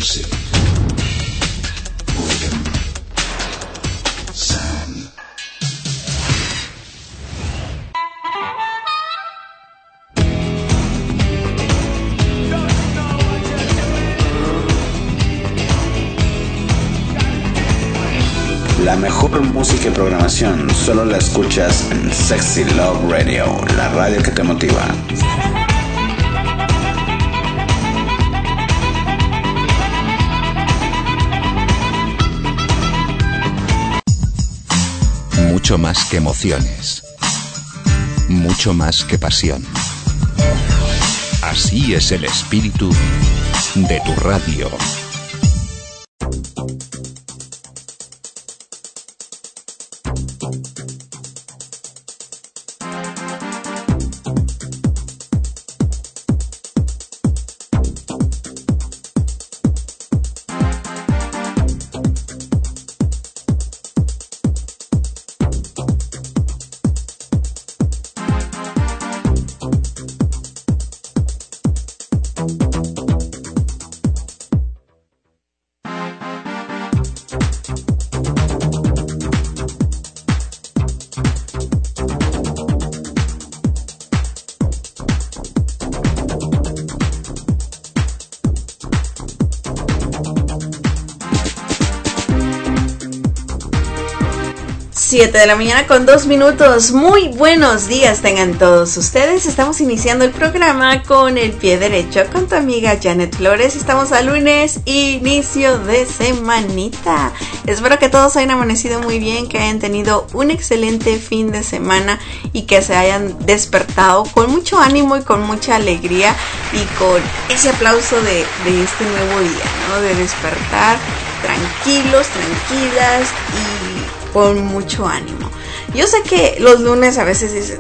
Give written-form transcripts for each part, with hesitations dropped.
Music. Rhythm. Sound. La mejor música y programación solo la escuchas en Sexy Love Radio, la radio que te motiva. Mucho más que emociones, mucho más que pasión. Así es el espíritu de tu radio. De la mañana con 2 minutos. Muy buenos días tengan todos ustedes. Estamos iniciando el programa con el pie derecho con tu amiga Janet Flores. Estamos a lunes, inicio de semanita. Espero que todos hayan amanecido muy bien, que hayan tenido un excelente fin de semana y que se hayan despertado con mucho ánimo y con mucha alegría y con ese aplauso de este nuevo día, ¿no? De despertar tranquilos, tranquilas y con mucho ánimo. Yo sé que los lunes a veces dicen,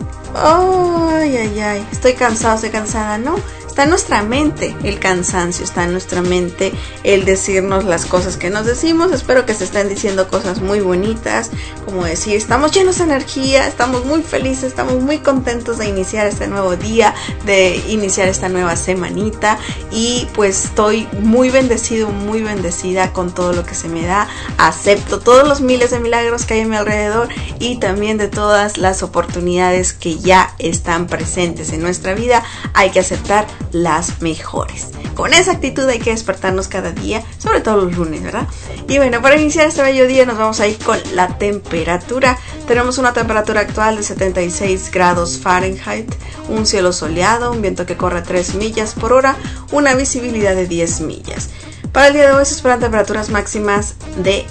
ay, estoy cansado, estoy cansada. No, está en nuestra mente el cansancio, está en nuestra mente el decirnos las cosas que nos decimos. Espero que se estén diciendo cosas muy bonitas, como decir, estamos llenos de energía, estamos muy felices, estamos muy contentos de iniciar este nuevo día, de iniciar esta nueva semanita, y pues estoy muy bendecido, muy bendecida con todo lo que se me da. Acepto todos los miles de milagros que hay a mi alrededor y también de todas las oportunidades que ya están presentes en nuestra vida. Hay que aceptar las mejores. Con esa actitud hay que despertarnos cada día, sobre todo los lunes, ¿verdad? Y bueno, para iniciar este bello día nos vamos a ir con la temperatura. Tenemos una temperatura actual de 76 grados Fahrenheit, un cielo soleado, un viento que corre a 3 millas por hora, una visibilidad de 10 millas. Para el día de hoy se esperan temperaturas máximas de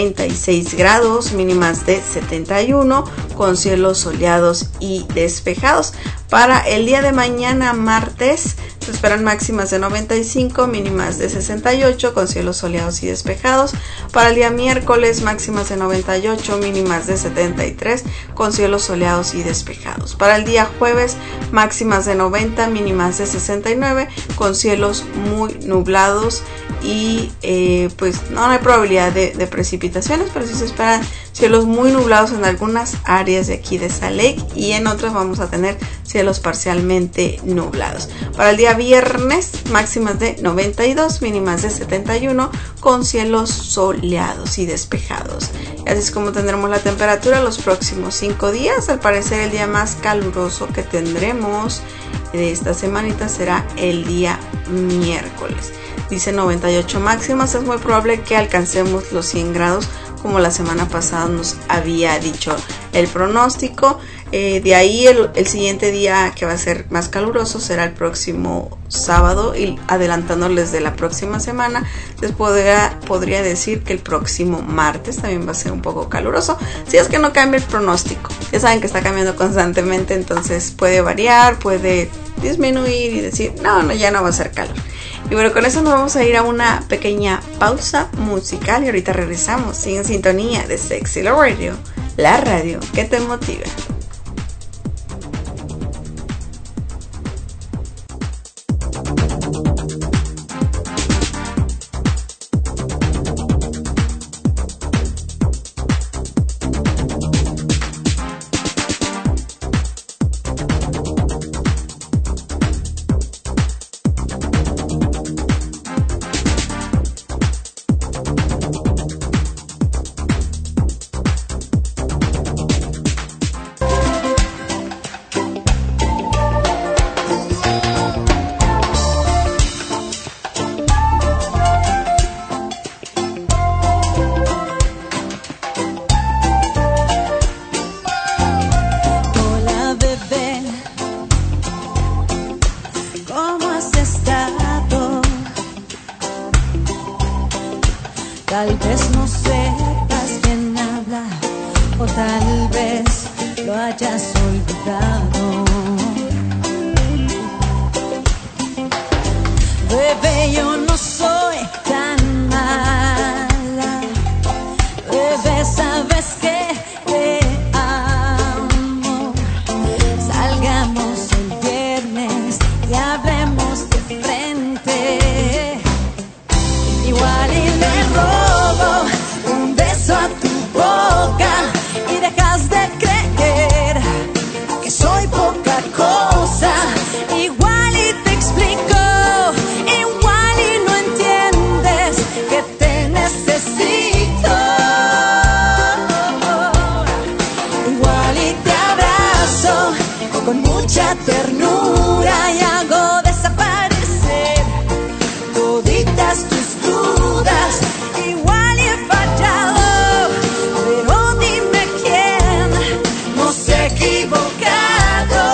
96 grados, mínimas de 71, con cielos soleados y despejados. Para el día de mañana, martes, se esperan máximas de 95, mínimas de 68, con cielos soleados y despejados. Para el día miércoles, máximas de 98, mínimas de 73, con cielos soleados y despejados. Para el día jueves, máximas de 90, mínimas de 69, con cielos muy nublados y pues no hay probabilidad de precipitaciones, pero sí se esperan cielos muy nublados en algunas áreas de aquí de Salt Lake, y en otras vamos a tener cielos parcialmente nublados. Para el día viernes, máximas de 92, mínimas de 71, con cielos soleados y despejados. Y así es como tendremos la temperatura los próximos 5 días. Al parecer el día más caluroso que tendremos de esta semanita será el día miércoles. Dice 98 máximas, es muy probable que alcancemos los 100 grados como la semana pasada nos había dicho el pronóstico. De ahí el siguiente día que va a ser más caluroso será el próximo sábado, y adelantándoles de la próxima semana les podría decir que el próximo martes también va a ser un poco caluroso, si es que no cambia el pronóstico. Ya saben que está cambiando constantemente, entonces puede variar, puede disminuir y decir no, ya no va a ser calor. Y bueno, con eso nos vamos a ir a una pequeña pausa musical y ahorita regresamos. Sigue en sintonía de Sexy Love Radio, la radio que te motiva. ¿cómo has estado? Tal vez no sepas quién habla, o tal vez lo hayas olvidado. Bebé, yo no soy tan mala. Bebé, sabes que te amo. Salgamos el viernes y hablemos de frente. Igual y le robo un beso a tu boca y dejas de creer que soy poca cosa. Igual y te explico, igual y no entiendes que te necesito. Igual y te abrazo con mucha ternura y hago desaparecer toditas tus dudas. Igual y he fallado, pero dime quién no se ha equivocado.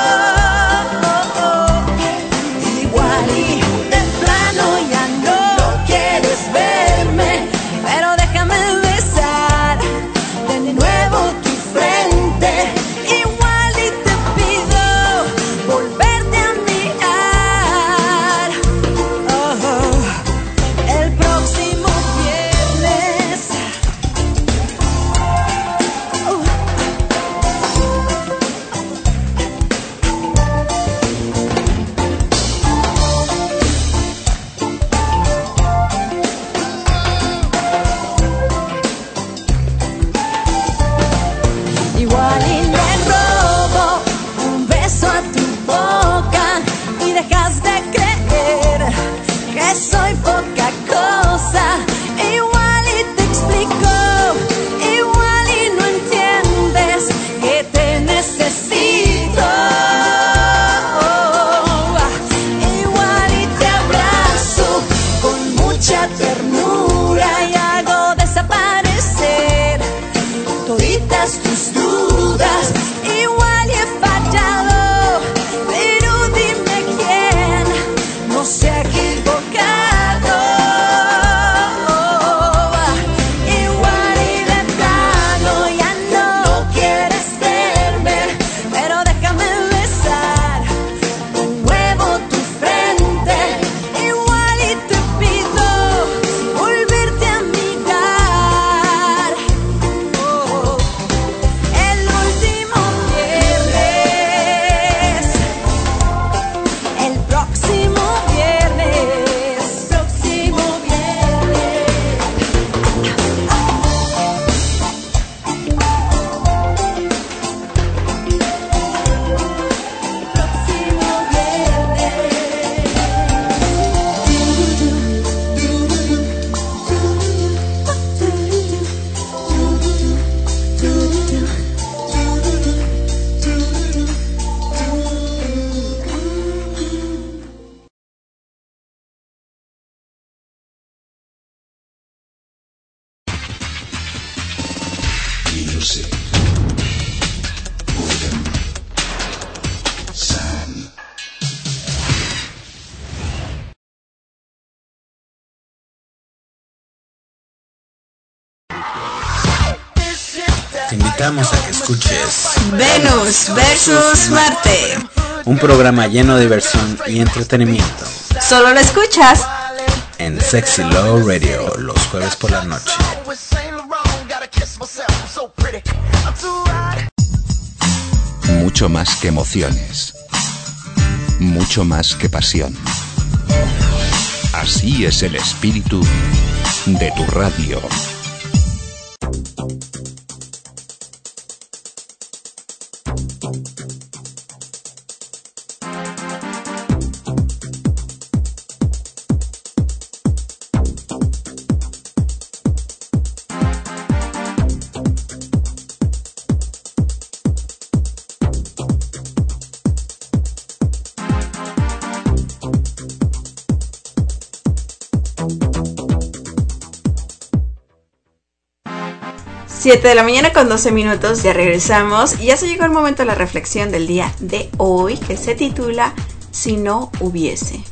Igual y de plano ya no quieres verme, pero déjame besar de nuevo tu frente. Igual y te pido volverte a mirar. El próximo viernes. Igual y le robo un beso a tu boca y dejas de creer que soy poca cosa. Igual y te explico, igual y no entiendes que te necesito. Igual y te abrazo con mucha ternura y hago desaparecer toditas tus dudas. Igual y he fallado, pero dime quién no se ha equivocado. Igual y de plano ya no quieres verme, pero déjame besar de nuevo tu frente. Igual y te pido volverte a mirar. El último viernes, el próximo viernes, próximo viernes. Music. Boredom. Sam. Te invitamos a que escuches Venus versus Marte. un programa lleno de diversión y entretenimiento Solo lo escuchas en Sexy Love Radio los jueves por la noche. Mucho más que emociones. Mucho más que pasión. Así es el espíritu de tu radio. Siete de la mañana con 12 minutos, ya regresamos y ya se llegó el momento de la reflexión del día de hoy, que se titula Si no hubiese.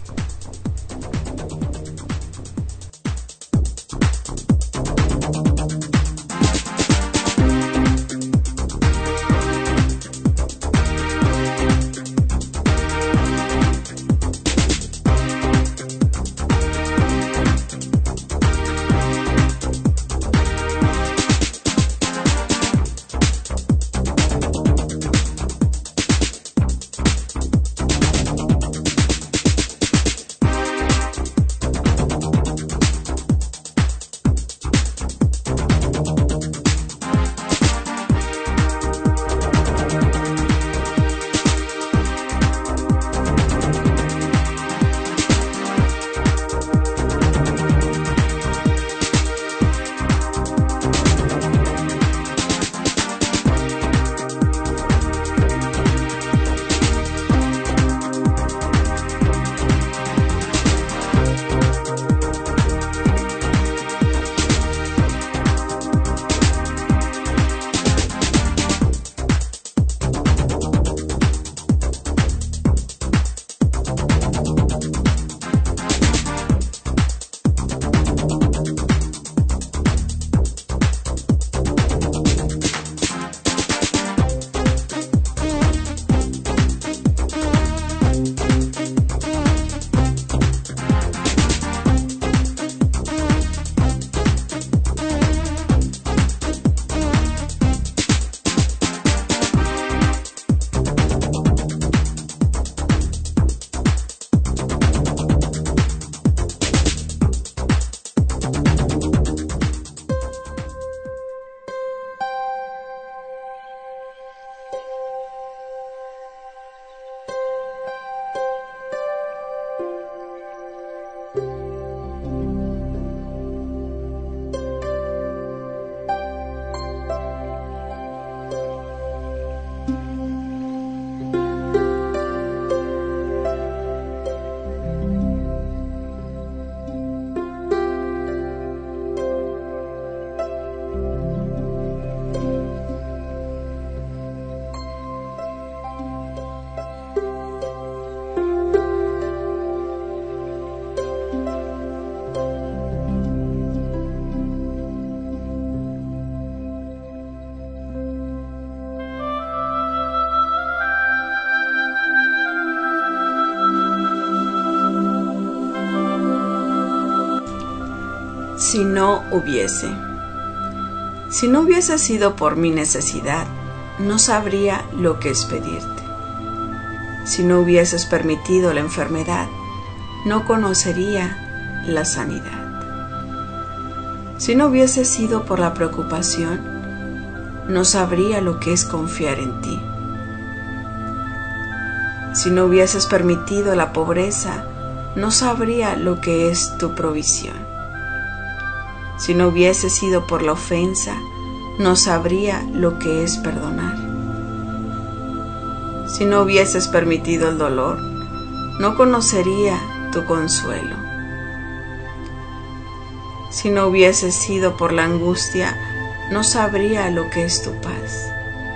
Si no hubiese. Si no hubiese sido por mi necesidad, no sabría lo que es pedirte. Si no hubieses permitido la enfermedad, no conocería la sanidad. Si no hubiese sido por la preocupación, no sabría lo que es confiar en ti. Si no hubieses permitido la pobreza, no sabría lo que es tu provisión. Si no hubiese sido por la ofensa, no sabría lo que es perdonar. Si no hubieses permitido el dolor, no conocería tu consuelo. Si no hubieses sido por la angustia, no sabría lo que es tu paz.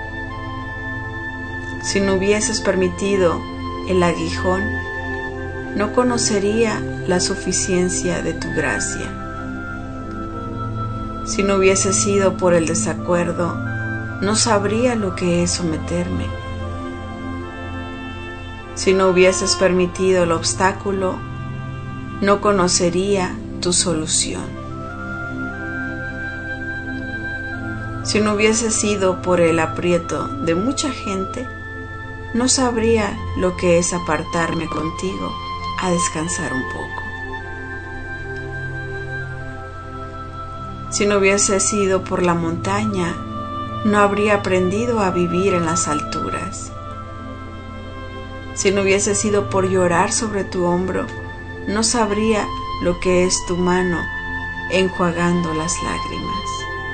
Si no hubieses permitido el aguijón, no conocería la suficiencia de tu gracia. Si no hubiese sido por el desacuerdo, no sabría lo que es someterme. Si no hubieses permitido el obstáculo, no conocería tu solución. Si no hubiese sido por el aprieto de mucha gente, no sabría lo que es apartarme contigo a descansar un poco. Si no hubiese sido por la montaña, no habría aprendido a vivir en las alturas. Si no hubiese sido por llorar sobre tu hombro, no sabría lo que es tu mano enjuagando las lágrimas.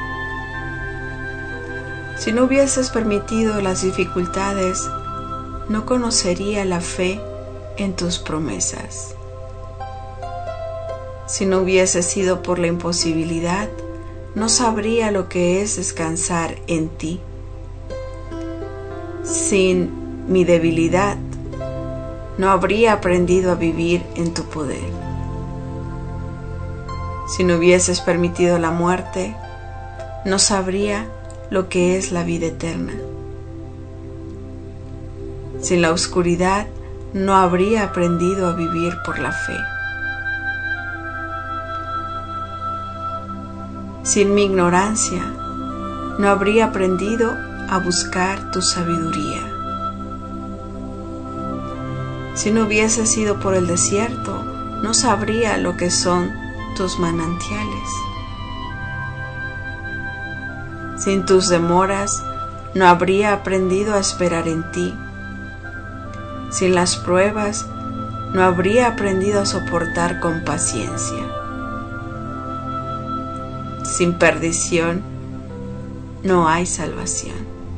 Si no hubieses permitido las dificultades, no conocería la fe en tus promesas. Si no hubiese sido por la imposibilidad, no sabría lo que es descansar en ti. Sin mi debilidad, no habría aprendido a vivir en tu poder. Si no hubieses permitido la muerte, no sabría lo que es la vida eterna. Sin la oscuridad, no habría aprendido a vivir por la fe. Sin mi ignorancia, no habría aprendido a buscar tu sabiduría. Si no hubiese sido por el desierto, no sabría lo que son tus manantiales. Sin tus demoras, no habría aprendido a esperar en ti. Sin las pruebas, no habría aprendido a soportar con paciencia. Sin perdición, no hay salvación.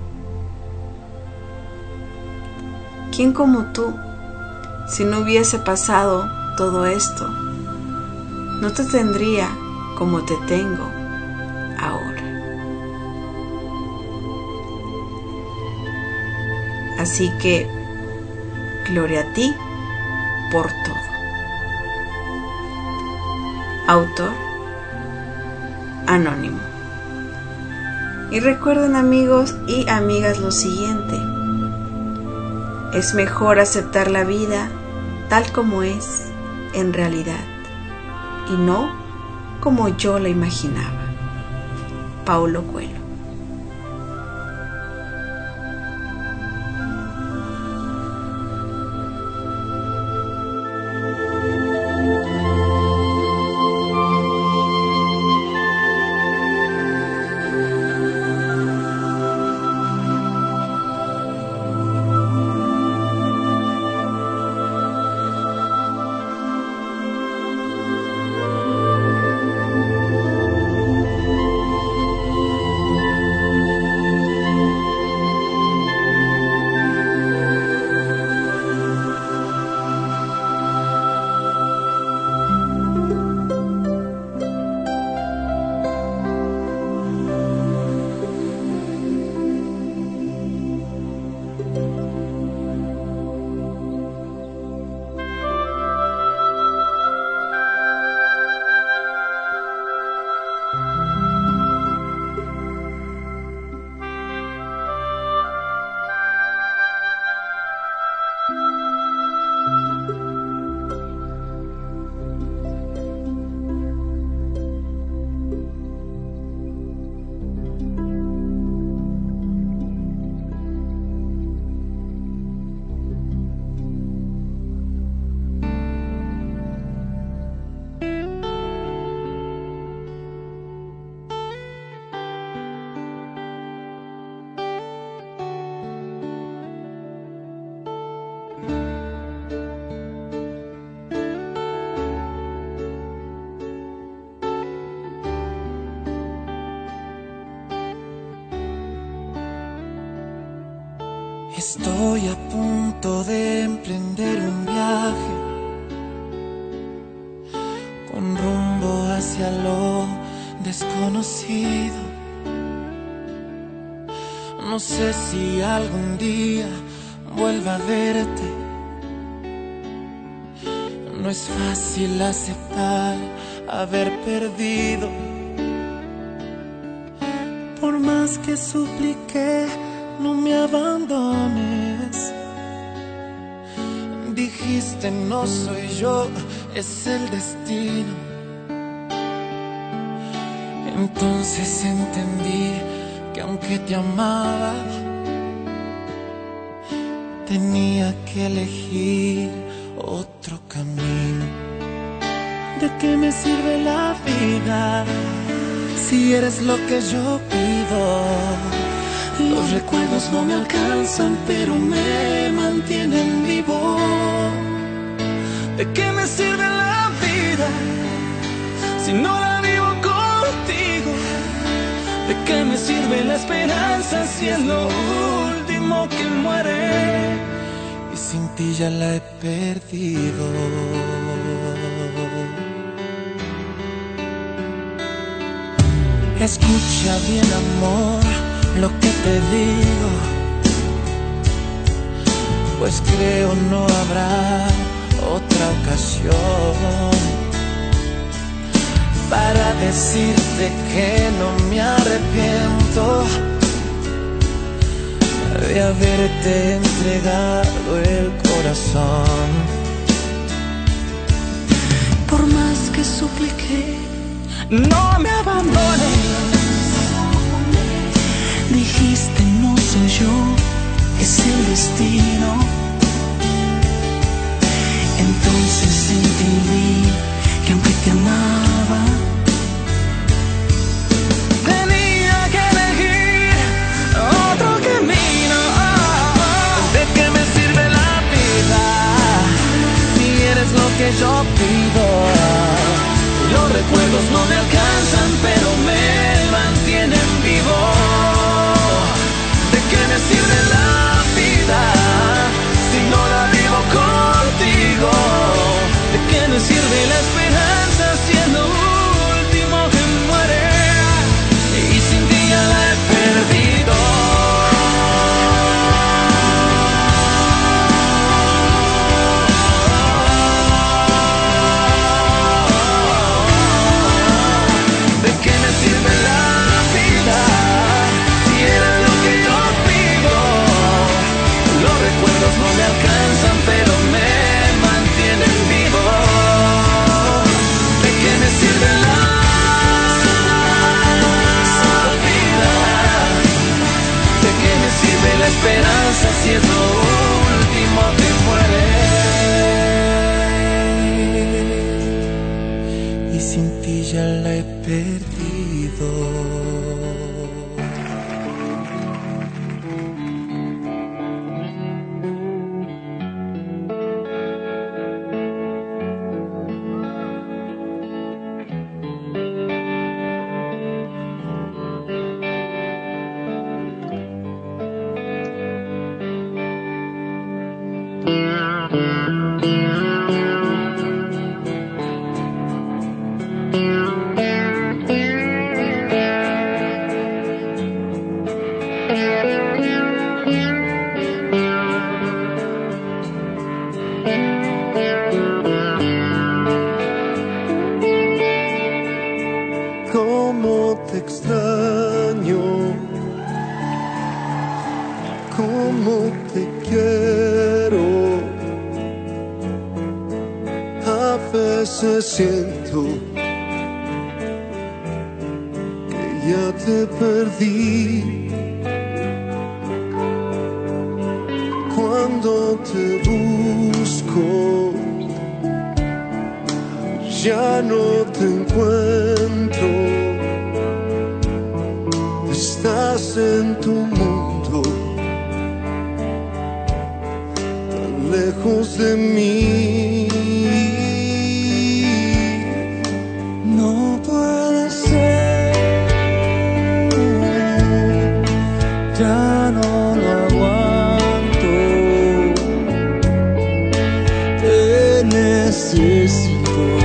¿Quién como tú, si no hubiese pasado todo esto, no te tendría como te tengo ahora? Así que, gloria a ti por todo. Autor anónimo. Y recuerden, amigos y amigas, lo siguiente: es mejor aceptar la vida tal como es en realidad y no como yo la imaginaba. Paulo Coelho. Estoy a punto de emprender un viaje con rumbo hacia lo desconocido. No sé si algún día vuelva a verte. No es fácil aceptar haber perdido. Por más que supliqué, no me abandones. Dijiste no soy yo, es el destino. Entonces entendí que aunque te amaba, tenía que elegir otro camino. ¿De qué me sirve la vida si eres lo que yo pido? Los recuerdos no me alcanzan, pero me mantienen vivo. ¿De qué me sirve la vida si no la vivo contigo? ¿De qué me sirve la esperanza si es lo último que muere? Y sin ti ya la he perdido. Escucha bien, amor, lo que te digo. pues creo no habrá otra ocasión para decirte que no me arrepiento de haberte entregado el corazón. Por más que supliqué, no me abandones. Dijiste no soy yo, es el destino. Entonces entendí que aunque te amaba, tenía que elegir otro camino. ¿De qué me sirve la vida si eres lo que yo pido? Los recuerdos no me alcanzan, pero me mantienen vivo. ¿De qué me sirve la vida si no la vivo contigo? ¿De qué me sirve la esperanza si es lo último que muere? Y sin ti ya la he perdido. ¿De qué me sirve la vida si eres lo que yo pido? Los recuerdos no me alcanzan, pero me mantienen vivo. ¿De qué me sirve la vida? ¿De qué me sirve la esperanza si es lo último que muere? Y sin ti ya la he perdido. Cómo te extraño, cómo te quiero. A veces siento que ya te perdí. Cuando te busco, ya no te encuentro. Estás en tu mundo, tan lejos de mí. no puede ser, ya no lo aguanto, te necesito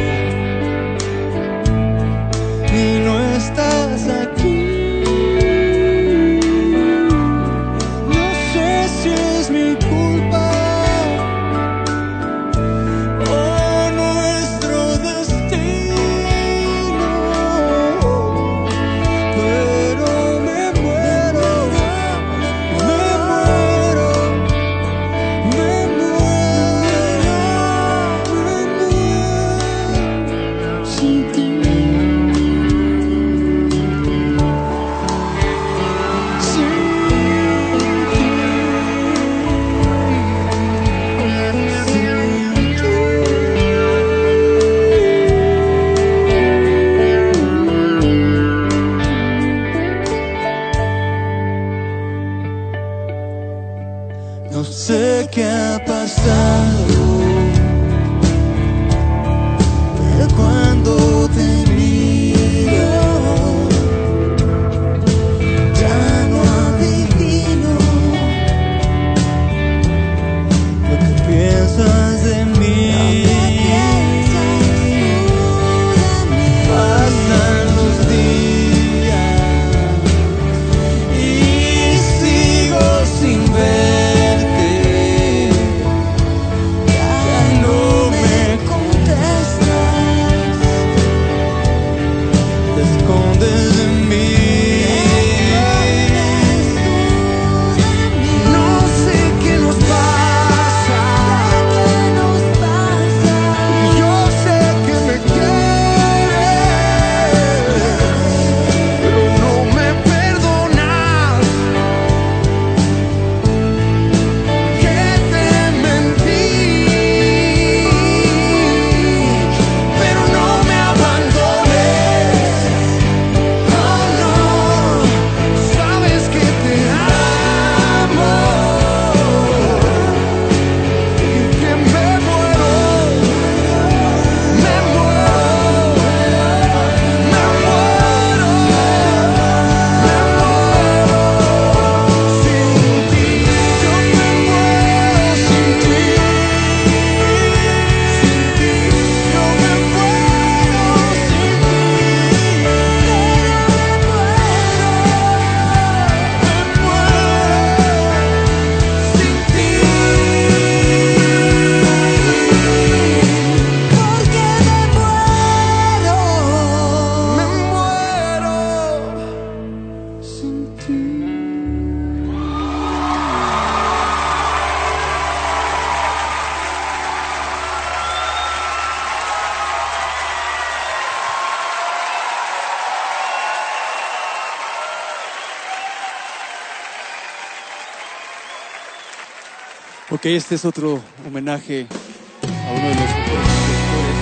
y no estás aquí. No sé si es mi culpa o nuestro destino, pero me muero, me muero, me muero, me muero. Ok, este es otro homenaje a uno de los mejores productores.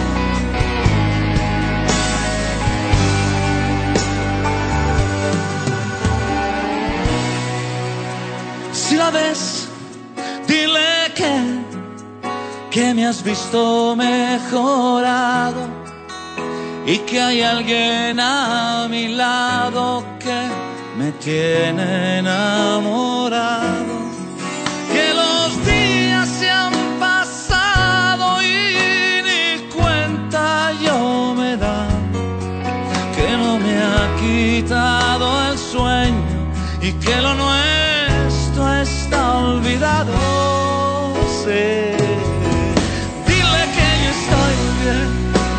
Si la ves, dile que me has visto mejorado y que hay alguien a mi lado que me tiene enamorado. Que los días se han pasado y ni cuenta yo me da, que no me ha quitado el sueño y que lo nuestro está olvidado. Sí. Dile que yo estoy muy bien,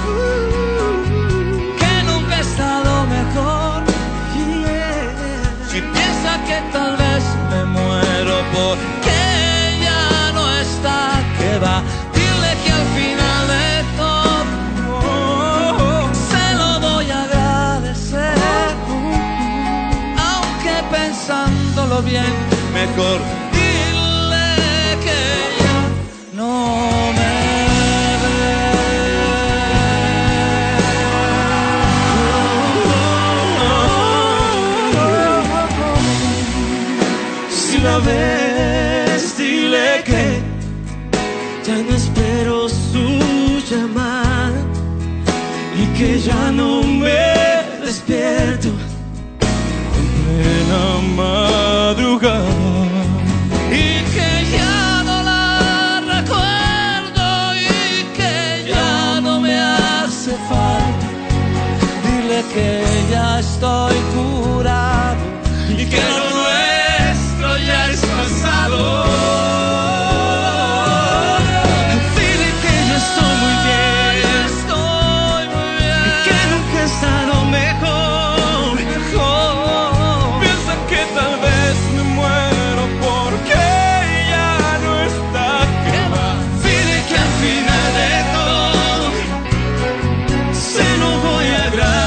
que nunca he estado mejor. Si piensa que tal vez me muero porque ella no está, que va. Dile que al final de todo se lo voy a agradecer, aunque pensándolo bien, mejor dile que ya no me ve. Si la ves, dile que ya no espero su llamada y que ya no me despierto en plena madrugada, y que ya no la recuerdo y que ya no me hace falta. Dile que ya estoy curado y que lo nuestro ya es pasado. Dile que yo estoy muy bien, y que nunca he estado mejor. Piensa que tal vez me muero porque ya no está, que va. Dile que al final de todo se lo voy a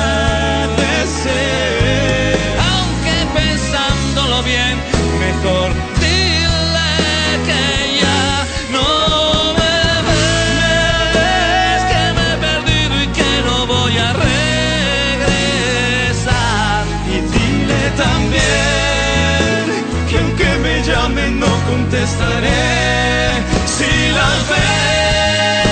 agradecer, aunque pensándolo bien, mejor dile que ya no me ves, que me he perdido y que no voy a regresar. Y dile también que aunque me llamen no contestaré si la ves.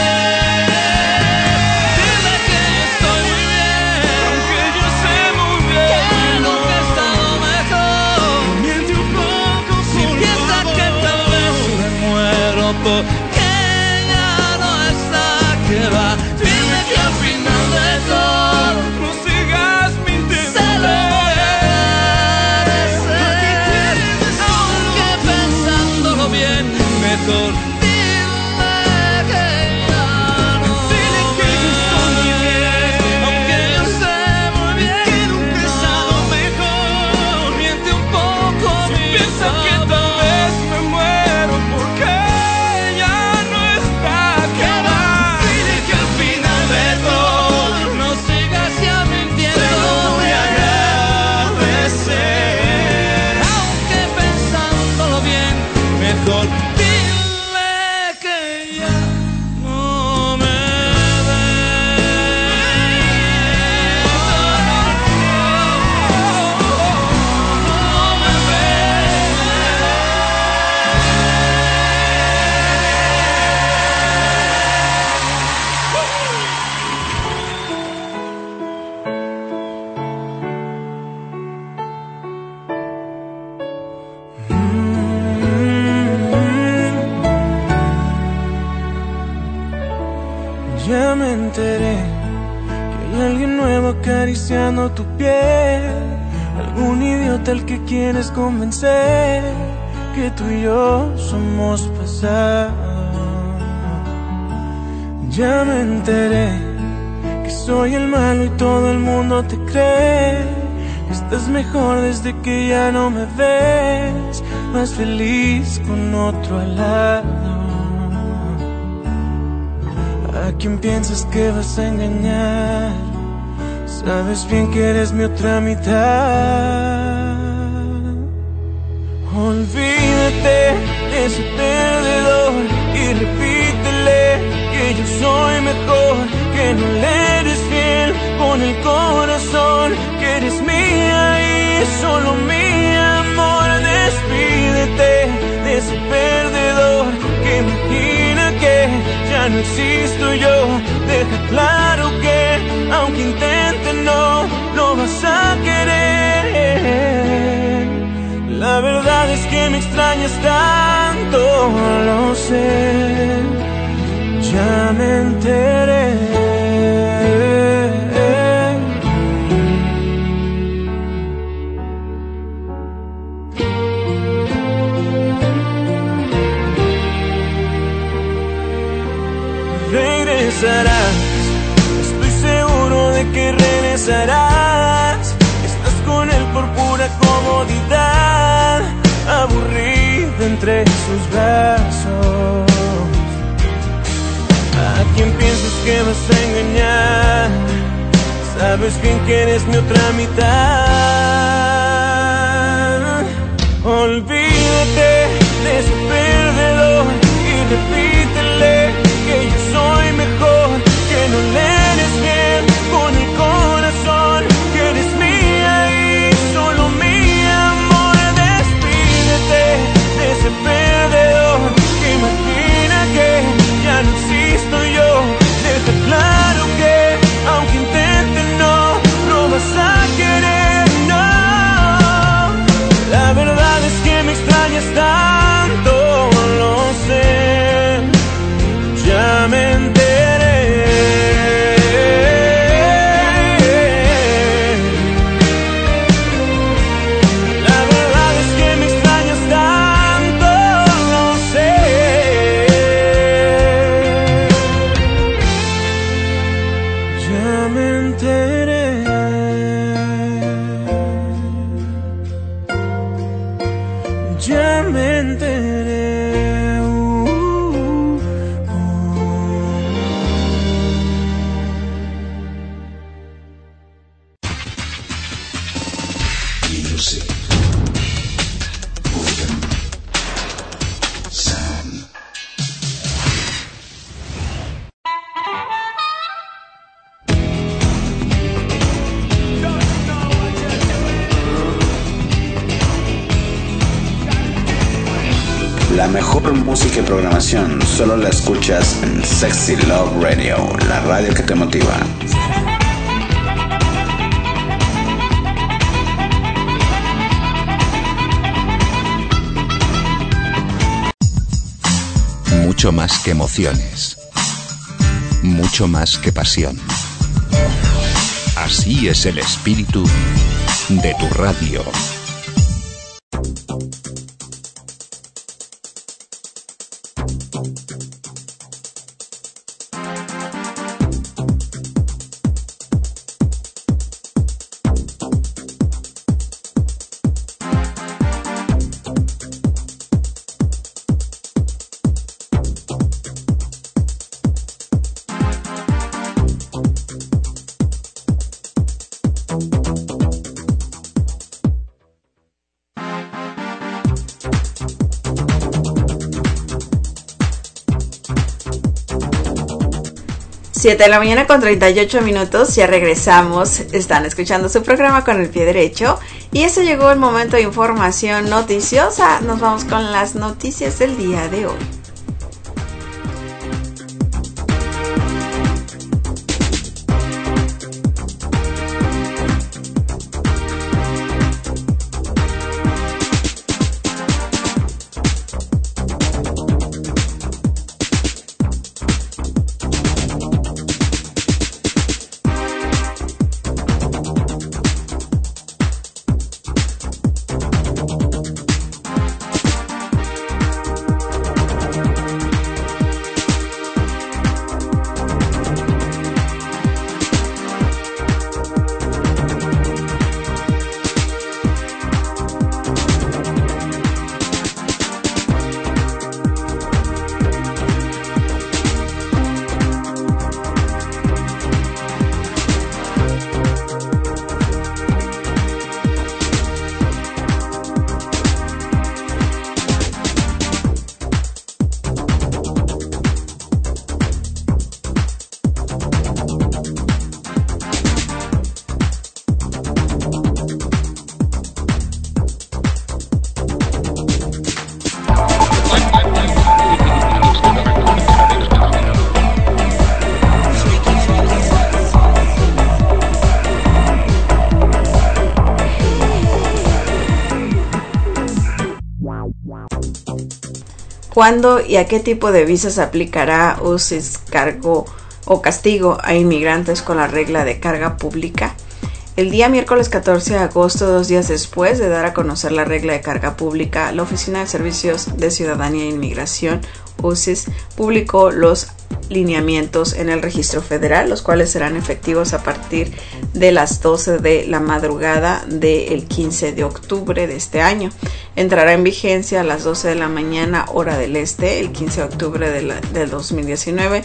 Dile que yo estoy muy bien, aunque yo sé muy bien que nunca he estado mejor. Miente un poco si piensa que tal vez me muero porque ya no está, que va. Dile que al final de todo no sigas mintiendo. Se lo voy a agradecer, aunque pensándolo bien, mejor dile que ya no. Dile que yo estoy muy bien, aunque yo sé muy bien que nunca he estado mejor. Miente un poco, si piensa que tal vez me muero porque ya no está, que va. Dile que al final de todo no sigas ya mintiendo. Se lo voy a agradecer, aunque pensándolo bien, mejor dile que ya no me Ya me enteré que hay alguien nuevo acariciando tu piel, algún idiota al que quieres convencer que tú y yo somos pasado. Ya me enteré que soy el malo y todo el mundo te cree, que estás mejor desde que ya no me ves, más feliz con otro al lado. ¿A quién piensas que vas a engañar? Sabes bien que eres mi otra mitad. Olvídate de ese perdedor y repítele que yo soy mejor, que no le eres fiel con el corazón, que eres mía y solo mi amor. Despídete de ese perdedor que imagina que ya no existo yo. Deja claro que aunque intente no lo vas a querer. La verdad es que me extrañas tanto, lo sé, ya me enteré. Regresarás, estoy seguro de que regresarás. Estás con él por pura comodidad, aburrida entre sus brazos. ¿A quién piensas que vas a engañar? Sabes bien que eres mi otra mitad. Olvídate de ese perdedor y repítele que yo soy mejor, que no le eres bien con el corazón, que eres mía y solo mi amor. Despídete de ese perdedor que imagina que ya no existo yo. Deja claro que aunque intente no lo vas a querer, no. La verdad es que me extrañas tanto, lo sé, ya me enteré. La verdad es que me extrañas tanto, lo sé. Ya me enteré. Ya me enteré. La mejor música y programación solo la escuchas en Sexy Love Radio, la radio que te motiva. Mucho más que emociones, mucho más que pasión. Así es el espíritu de tu radio. Siete de la mañana con 38 minutos, ya regresamos. Están escuchando su programa Con el Pie Derecho y eso llegó el momento de información noticiosa. Nos vamos con las noticias del día de hoy. ¿Cuándo y a qué tipo de visas aplicará UCIS cargo o castigo a inmigrantes con la regla de carga pública? El día miércoles 14 de agosto, 2 días después de dar a conocer la regla de carga pública, la Oficina de Servicios de Ciudadanía e Inmigración, UCIS, publicó los lineamientos en el registro federal, los cuales serán efectivos a partir de las 12 de la madrugada del 15 de octubre de este año. Entrará en vigencia a las 12 de la mañana hora del este, el 15 de octubre del 2019.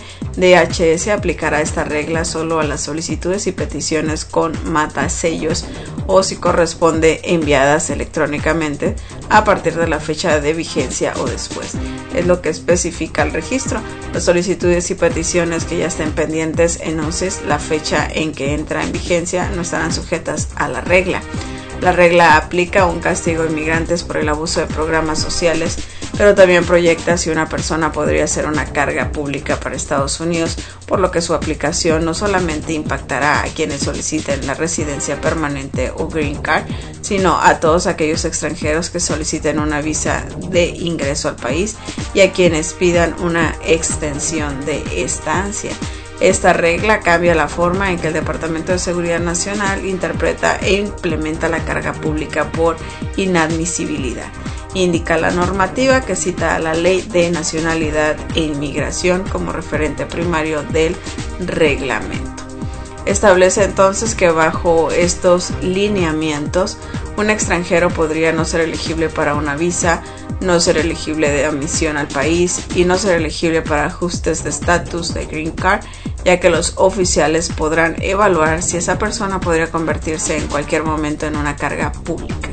DHS aplicará esta regla solo a las solicitudes y peticiones con matasellos o, si corresponde, enviadas electrónicamente a partir de la fecha de vigencia o después. Es lo que especifica el registro. Las solicitudes y peticiones que ya estén pendientes en UCIS, la fecha en que entra en vigencia, no estarán sujetas a la regla. La regla aplica un castigo a inmigrantes por el abuso de programas sociales, pero también proyecta si una persona podría ser una carga pública para Estados Unidos, por lo que su aplicación no solamente impactará a quienes soliciten la residencia permanente o Green Card, sino a todos aquellos extranjeros que soliciten una visa de ingreso al país y a quienes pidan una extensión de estancia. Esta regla cambia la forma en que el Departamento de Seguridad Nacional interpreta e implementa la carga pública por inadmisibilidad. Indica la normativa que cita a la Ley de Nacionalidad e Inmigración como referente primario del reglamento. Establece entonces que bajo estos lineamientos, un extranjero podría no ser elegible para una visa, no ser elegible de admisión al país y no ser elegible para ajustes de estatus de Green Card, ya que los oficiales podrán evaluar si esa persona podría convertirse en cualquier momento en una carga pública.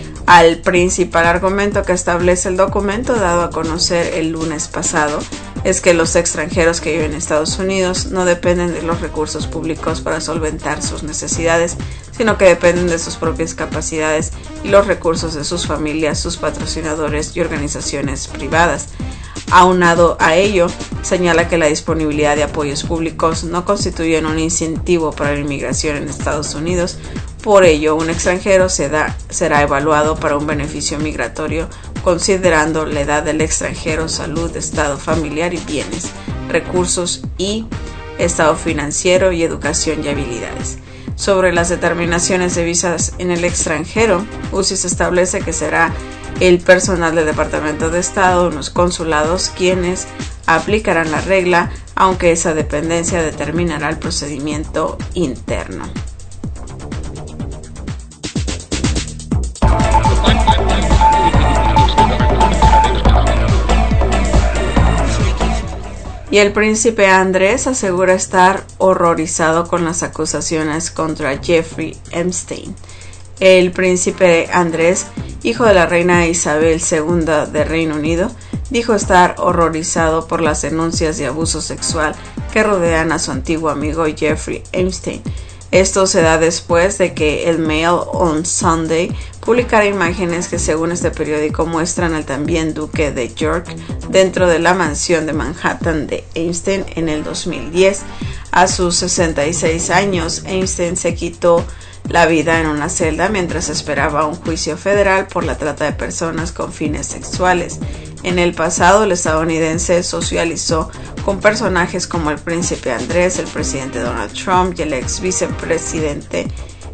Al principal argumento que establece el documento dado a conocer el lunes pasado es que los extranjeros que viven en Estados Unidos no dependen de los recursos públicos para solventar sus necesidades, sino que dependen de sus propias capacidades y los recursos de sus familias, sus patrocinadores y organizaciones privadas. Aunado a ello, señala que la disponibilidad de apoyos públicos no constituye un incentivo para la inmigración en Estados Unidos. Por ello, un extranjero será evaluado para un beneficio migratorio considerando la edad del extranjero, salud, estado familiar y bienes, recursos y estado financiero y educación y habilidades. Sobre las determinaciones de visas en el extranjero, UCIS establece que será el personal del Departamento de Estado en los consulados quienes aplicarán la regla, aunque esa dependencia determinará el procedimiento interno. Y el príncipe Andrés asegura estar horrorizado con las acusaciones contra Jeffrey Epstein. El príncipe Andrés, hijo de la reina Isabel II de Reino Unido, dijo estar horrorizado por las denuncias de abuso sexual que rodean a su antiguo amigo Jeffrey Epstein. Esto se da después de que el Mail on Sunday publicara imágenes que, según este periódico, muestran al también duque de York dentro de la mansión de Manhattan de Epstein en el 2010. A sus 66 años, Epstein se quitó la vida en una celda mientras esperaba un juicio federal por la trata de personas con fines sexuales. En el pasado, el estadounidense socializó con personajes como el príncipe Andrés, el presidente Donald Trump y el expresidente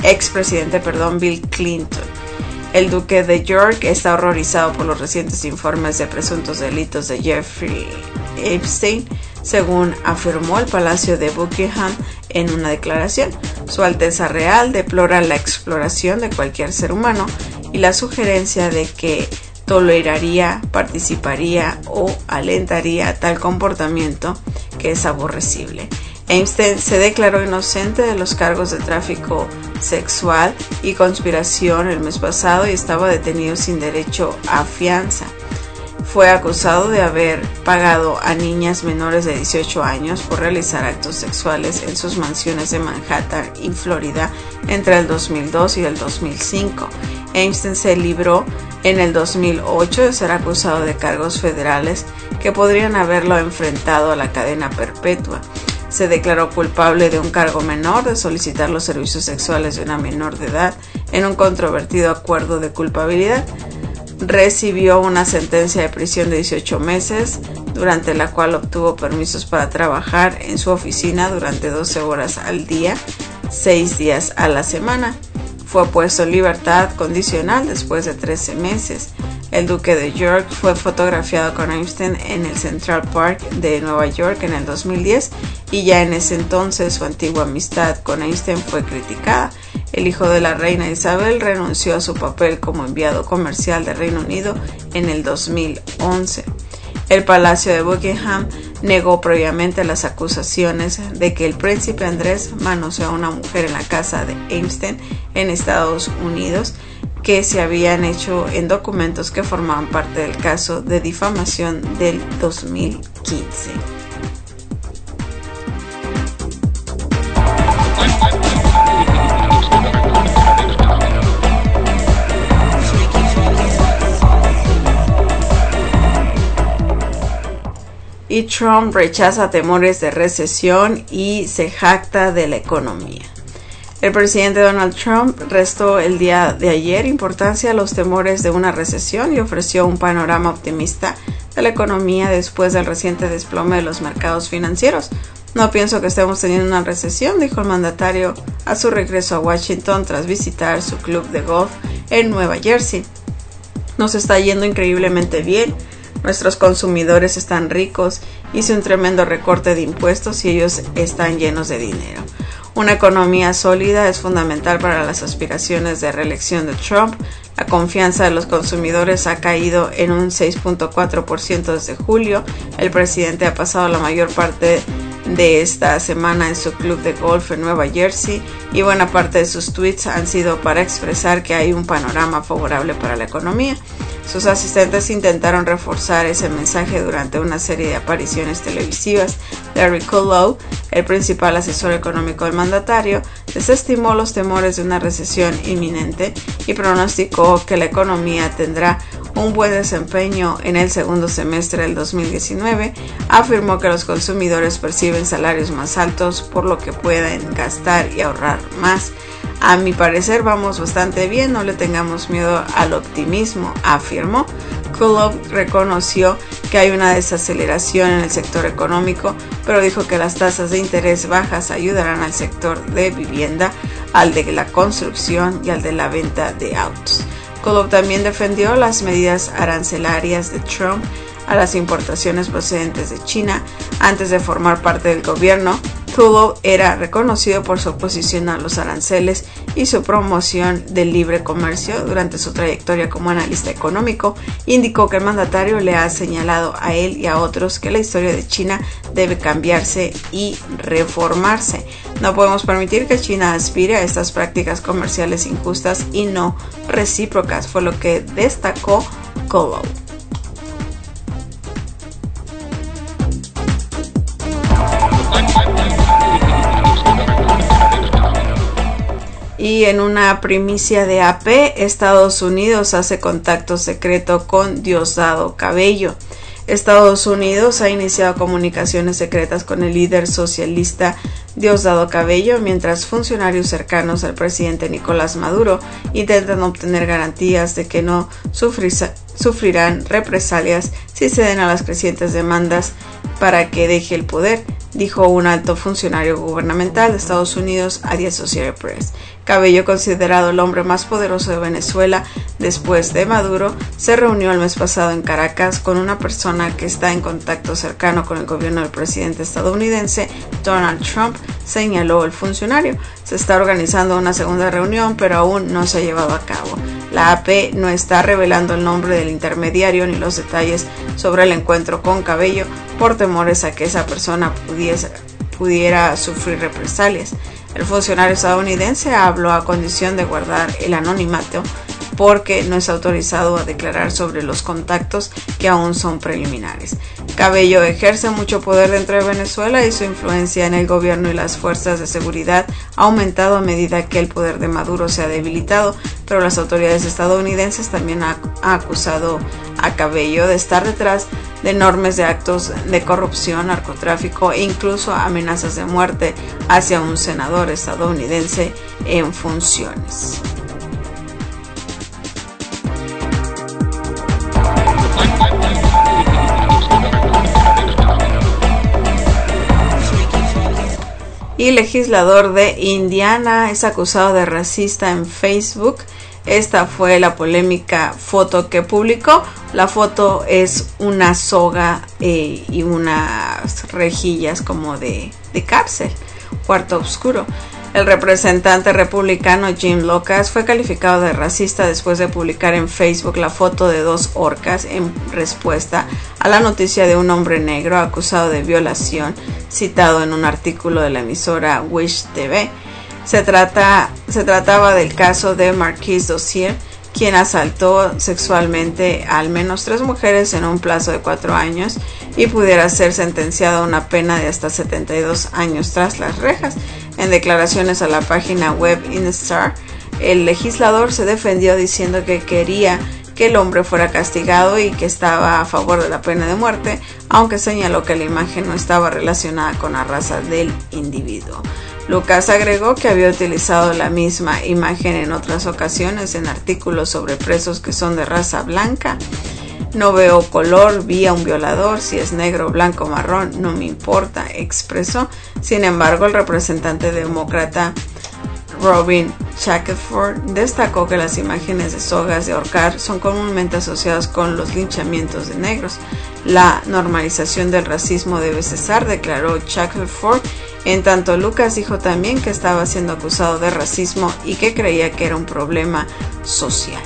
Bill Clinton. El duque de York está horrorizado por los recientes informes de presuntos delitos de Jeffrey Epstein, según afirmó el Palacio de Buckingham en una declaración. Su Alteza Real deplora la exploración de cualquier ser humano y la sugerencia de que toleraría, participaría o alentaría tal comportamiento que es aborrecible. Epstein se declaró inocente de los cargos de tráfico sexual y conspiración el mes pasado y estaba detenido sin derecho a fianza. Fue acusado de haber pagado a niñas menores de 18 años por realizar actos sexuales en sus mansiones de Manhattan y Florida entre el 2002 y el 2005. Epstein se libró en el 2008 de ser acusado de cargos federales que podrían haberlo enfrentado a la cadena perpetua. Se declaró culpable de un cargo menor de solicitar los servicios sexuales de una menor de edad en un controvertido acuerdo de culpabilidad. recibió una sentencia de prisión de 18 meses, durante la cual obtuvo permisos para trabajar en su oficina durante 12 horas al día, 6 días a la semana. Fue puesto en libertad condicional después de 13 meses. El duque de York fue fotografiado con Einstein en el Central Park de Nueva York en el 2010 y ya en ese entonces su antigua amistad con Einstein fue criticada. El hijo de la reina Isabel renunció a su papel como enviado comercial de Reino Unido en el 2011. El Palacio de Buckingham negó previamente las acusaciones de que el príncipe Andrés manoseó a una mujer en la casa de Einstein en Estados Unidos, que se habían hecho en documentos que formaban parte del caso de difamación del 2015. Y Trump rechaza temores de recesión y se jacta de la economía. El presidente Donald Trump restó el día de ayer importancia a los temores de una recesión y ofreció un panorama optimista de la economía después del reciente desplome de los mercados financieros. No pienso que estemos teniendo una recesión, dijo el mandatario a su regreso a Washington tras visitar su club de golf en Nueva Jersey. Nos está yendo increíblemente bien. Nuestros consumidores están ricos, hice un tremendo recorte de impuestos y ellos están llenos de dinero. Una economía sólida es fundamental para las aspiraciones de reelección de Trump. La confianza de los consumidores ha caído en un 6.4% desde julio. El presidente ha pasado la mayor parte de esta semana en su club de golf en Nueva Jersey y buena parte de sus tweets han sido para expresar que hay un panorama favorable para la economía. Sus asistentes intentaron reforzar ese mensaje durante una serie de apariciones televisivas. Larry Kudlow, el principal asesor económico del mandatario, desestimó los temores de una recesión inminente y pronosticó que la economía tendrá un buen desempeño en el segundo semestre del 2019. Afirmó que los consumidores perciben salarios más altos, por lo que pueden gastar y ahorrar más. A mi parecer vamos bastante bien, no le tengamos miedo al optimismo, afirmó. Kudlow reconoció que hay una desaceleración en el sector económico, pero dijo que las tasas de interés bajas ayudarán al sector de vivienda, al de la construcción y al de la venta de autos. Kudlow también defendió las medidas arancelarias de Trump a las importaciones procedentes de China antes de formar parte del gobierno. Kudlow era reconocido por su oposición a los aranceles y su promoción del libre comercio. Durante su trayectoria como analista económico, indicó que el mandatario le ha señalado a él y a otros que la historia de China debe cambiarse y reformarse. No podemos permitir que China aspire a estas prácticas comerciales injustas y no recíprocas, fue lo que destacó Kudlow. Y en una primicia de AP, Estados Unidos hace contacto secreto con Diosdado Cabello. Estados Unidos ha iniciado comunicaciones secretas con el líder socialista Diosdado Cabello, mientras funcionarios cercanos al presidente Nicolás Maduro intentan obtener garantías de que no sufrirán represalias si ceden a las crecientes demandas para que deje el poder, dijo un alto funcionario gubernamental de Estados Unidos a The Associated Press. Cabello, considerado el hombre más poderoso de Venezuela después de Maduro, se reunió el mes pasado en Caracas con una persona que está en contacto cercano con el gobierno del presidente estadounidense Donald Trump, señaló el funcionario. Se está organizando una segunda reunión, pero aún no se ha llevado a cabo. La AP no está revelando el nombre del intermediario ni los detalles sobre el encuentro con Cabello por temores a que esa persona pudiera sufrir represalias. El funcionario estadounidense habló a condición de guardar el anonimato porque no es autorizado a declarar sobre los contactos que aún son preliminares. Cabello ejerce mucho poder dentro de Venezuela y su influencia en el gobierno y las fuerzas de seguridad ha aumentado a medida que el poder de Maduro se ha debilitado, pero las autoridades estadounidenses también han acusado a Cabello de estar detrás de enormes de actos de corrupción, narcotráfico e incluso amenazas de muerte hacia un senador estadounidense en funciones. y legislador de Indiana, es acusado de racista en Facebook. Esta fue la polémica foto que publicó. La foto es una soga y unas rejillas como de cárcel, cuarto oscuro. El representante republicano Jim Lucas fue calificado de racista después de publicar en Facebook la foto de 2 orcas en respuesta a la noticia de un hombre negro acusado de violación, citado en un artículo de la emisora Wish TV. Se trataba del caso de Marquise Dossier, quien asaltó sexualmente a al menos 3 mujeres en un plazo de 4 años y pudiera ser sentenciado a una pena de hasta 72 años tras las rejas. En declaraciones a la página web InStar, el legislador se defendió diciendo que quería que el hombre fuera castigado y que estaba a favor de la pena de muerte, aunque señaló que la imagen no estaba relacionada con la raza del individuo. Lucas agregó que había utilizado la misma imagen en otras ocasiones en artículos sobre presos que son de raza blanca. No veo color, vi a un violador, si es negro, blanco, marrón, no me importa, expresó. Sin embargo, el representante demócrata Robin Shackelford destacó que las imágenes de sogas de ahorcar son comúnmente asociadas con los linchamientos de negros. La normalización del racismo debe cesar, declaró Shackelford. En tanto, Lucas dijo también que estaba siendo acusado de racismo y que creía que era un problema social.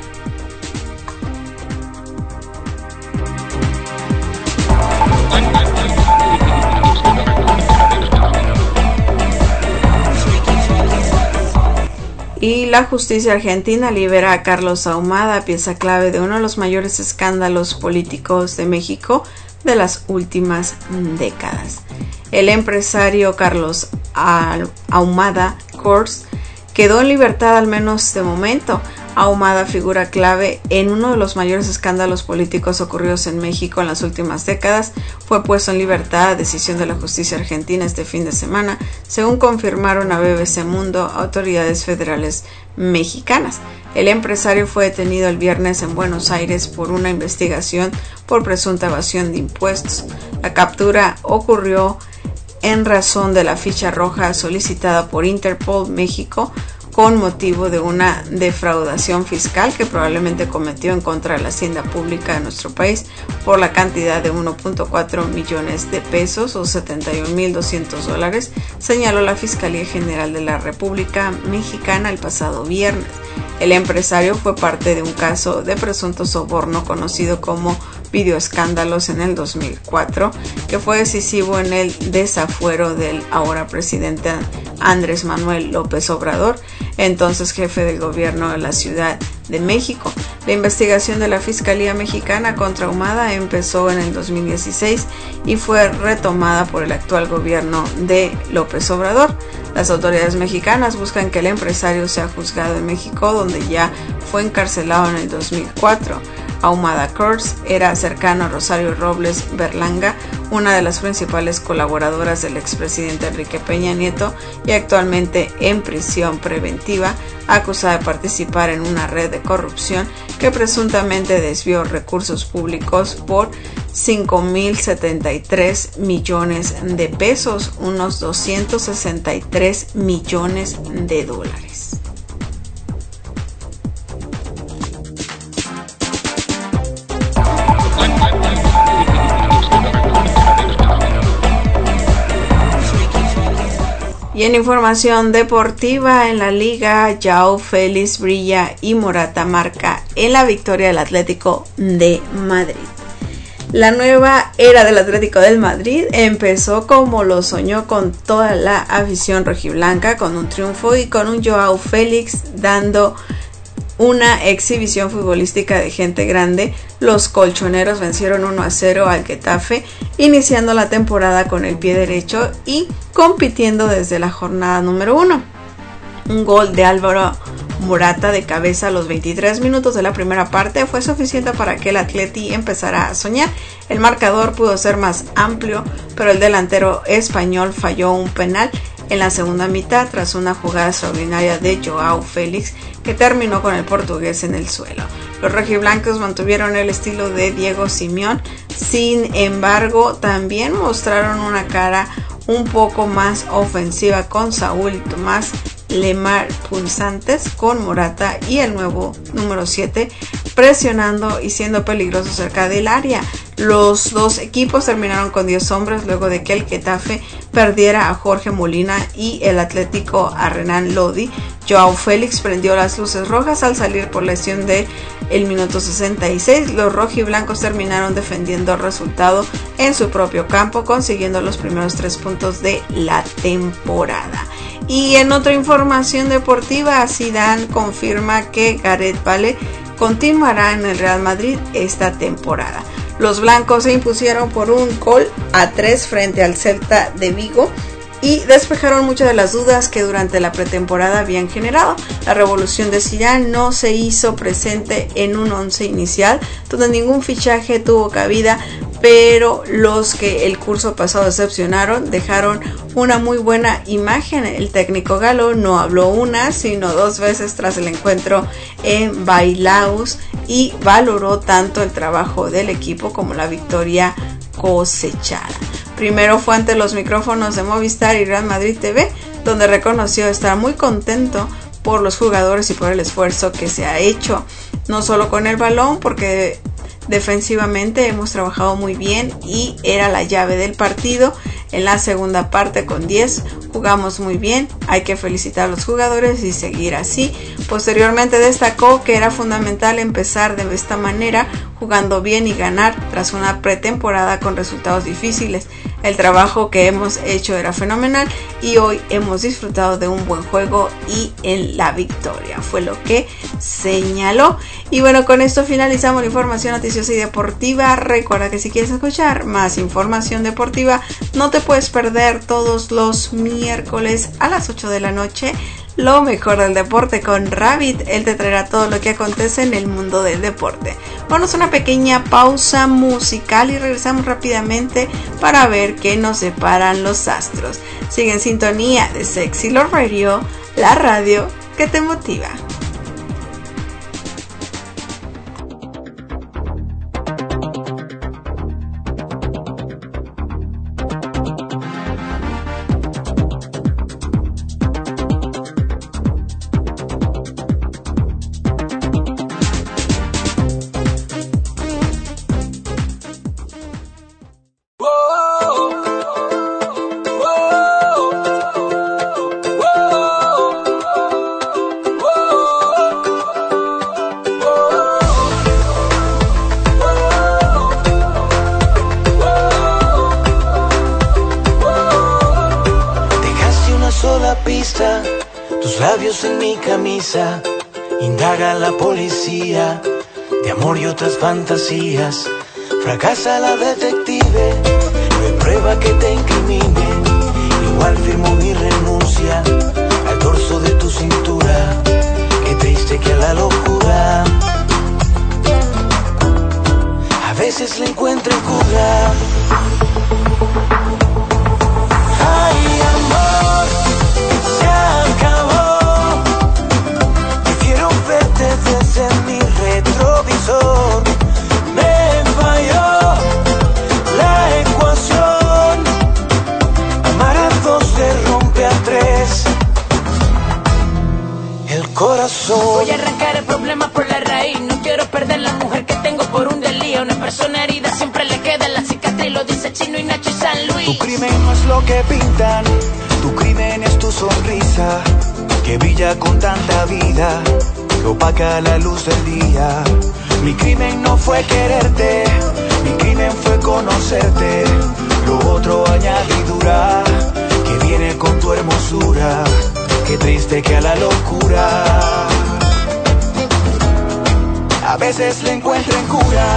Y la justicia argentina libera a Carlos Ahumada, pieza clave de uno de los mayores escándalos políticos de México de las últimas décadas. El empresario Carlos Ahumada Corts quedó en libertad, al menos de momento. Ahumada, figura clave en uno de los mayores escándalos políticos ocurridos en México en las últimas décadas, fue puesto en libertad a decisión de la justicia argentina este fin de semana, según confirmaron a BBC Mundo autoridades federales mexicanas. El empresario fue detenido el viernes en Buenos Aires por una investigación por presunta evasión de impuestos. La captura ocurrió en razón de la ficha roja solicitada por Interpol México con motivo de una defraudación fiscal que probablemente cometió en contra de la hacienda pública de nuestro país por la cantidad de 1.4 millones de pesos o $71,200, señaló la Fiscalía General de la República Mexicana el pasado viernes. El empresario fue parte de un caso de presunto soborno conocido como videoescándalos en el 2004, que fue decisivo en el desafuero del ahora presidente Andrés Manuel López Obrador, entonces jefe del gobierno de la Ciudad de México. La investigación de la Fiscalía Mexicana contra Ahumada empezó en el 2016 y fue retomada por el actual gobierno de López Obrador. Las autoridades mexicanas buscan que el empresario sea juzgado en México, donde ya fue encarcelado en el 2004. Ahumada Corts era cercano a Rosario Robles Berlanga, una de las principales colaboradoras del expresidente Enrique Peña Nieto y actualmente en prisión preventiva, acusada de participar en una red de corrupción que presuntamente desvió recursos públicos por 5,073 millones de pesos, unos 263 millones de dólares. Y en información deportiva, en la liga, Joao Félix brilla y Morata marca en la victoria del Atlético de Madrid. La nueva era del Atlético del Madrid empezó como lo soñó con toda la afición rojiblanca, con un triunfo y con un Joao Félix dando una exhibición futbolística de gente grande. Los colchoneros vencieron 1-0 al Getafe, iniciando la temporada con el pie derecho y compitiendo desde la jornada número 1. Un gol de Álvaro Morata de cabeza a los 23 minutos de la primera parte fue suficiente para que el Atleti empezara a soñar. El marcador pudo ser más amplio, pero el delantero español falló un penal en la segunda mitad tras una jugada extraordinaria de Joao Félix que terminó con el portugués en el suelo. Los rojiblancos mantuvieron el estilo de Diego Simeone, sin embargo también mostraron una cara un poco más ofensiva con Saúl y Tomás, Lemar punzantes con Morata y el nuevo número 7 presionando y siendo peligrosos cerca del área. Los dos equipos terminaron con 10 hombres luego de que el Getafe perdiera a Jorge Molina y el Atlético a Renan Lodi. Joao Félix prendió las luces rojas al salir por lesión de el minuto 66. Los rojiblancos terminaron defendiendo el resultado en su propio campo, consiguiendo los primeros 3 puntos de la temporada. Y en otra información deportiva, Zidane confirma que Gareth Bale continuará en el Real Madrid esta temporada. Los blancos se impusieron por 1-3 frente al Celta de Vigo y despejaron muchas de las dudas que durante la pretemporada habían generado. La revolución de Zidane no se hizo presente en un 11 inicial, donde ningún fichaje tuvo cabida, pero los que el curso pasado decepcionaron dejaron una muy buena imagen. El técnico galo no habló una, sino 2 veces tras el encuentro en Bailaus y valoró tanto el trabajo del equipo como la victoria cosechada. Primero fue ante los micrófonos de Movistar y Real Madrid TV, donde reconoció estar muy contento por los jugadores y por el esfuerzo que se ha hecho, no solo con el balón, porque defensivamente hemos trabajado muy bien y era la llave del partido. En la segunda parte con 10 jugamos muy bien, hay que felicitar a los jugadores y seguir así. Posteriormente destacó que era fundamental empezar de esta manera, jugando bien y ganar tras una pretemporada con resultados difíciles. El trabajo que hemos hecho era fenomenal y hoy hemos disfrutado de un buen juego y en la victoria, fue lo que señaló. Y bueno, con esto finalizamos la información noticiosa y deportiva. Recuerda que si quieres escuchar más información deportiva, no te puedes perder todos los miércoles a las 8 de la noche lo mejor del deporte con Rabbit. Él te traerá todo lo que acontece en el mundo del deporte. Vamos a una pequeña pausa musical y regresamos rápidamente para ver qué nos deparan los astros. Sigue en sintonía de Sexy Love Radio, la radio que te motiva. En mi camisa indaga la policía de amor y otras fantasías. Fracasa la detective, no hay prueba que te incrimine. Igual firmo mi renuncia al torso de tu cintura. Qué triste que a la locura a veces le encuentren cura. Ay, amor, se acabó. Desde mi retrovisor me falló la ecuación. Amar a 2 se rompe a 3 el corazón. Voy a arrancar el problema por la raíz. No quiero perder la mujer que tengo por un delío. Una persona herida siempre le queda la cicatriz. Lo dice Chino y Nacho y San Luis. Tu crimen no es lo que pintan, tu crimen es tu sonrisa que brilla con tanta vida, que opaca la luz del día. Mi crimen no fue quererte, mi crimen fue conocerte. Lo otro añadidura que viene con tu hermosura. Qué triste que a la locura a veces le encuentren cura.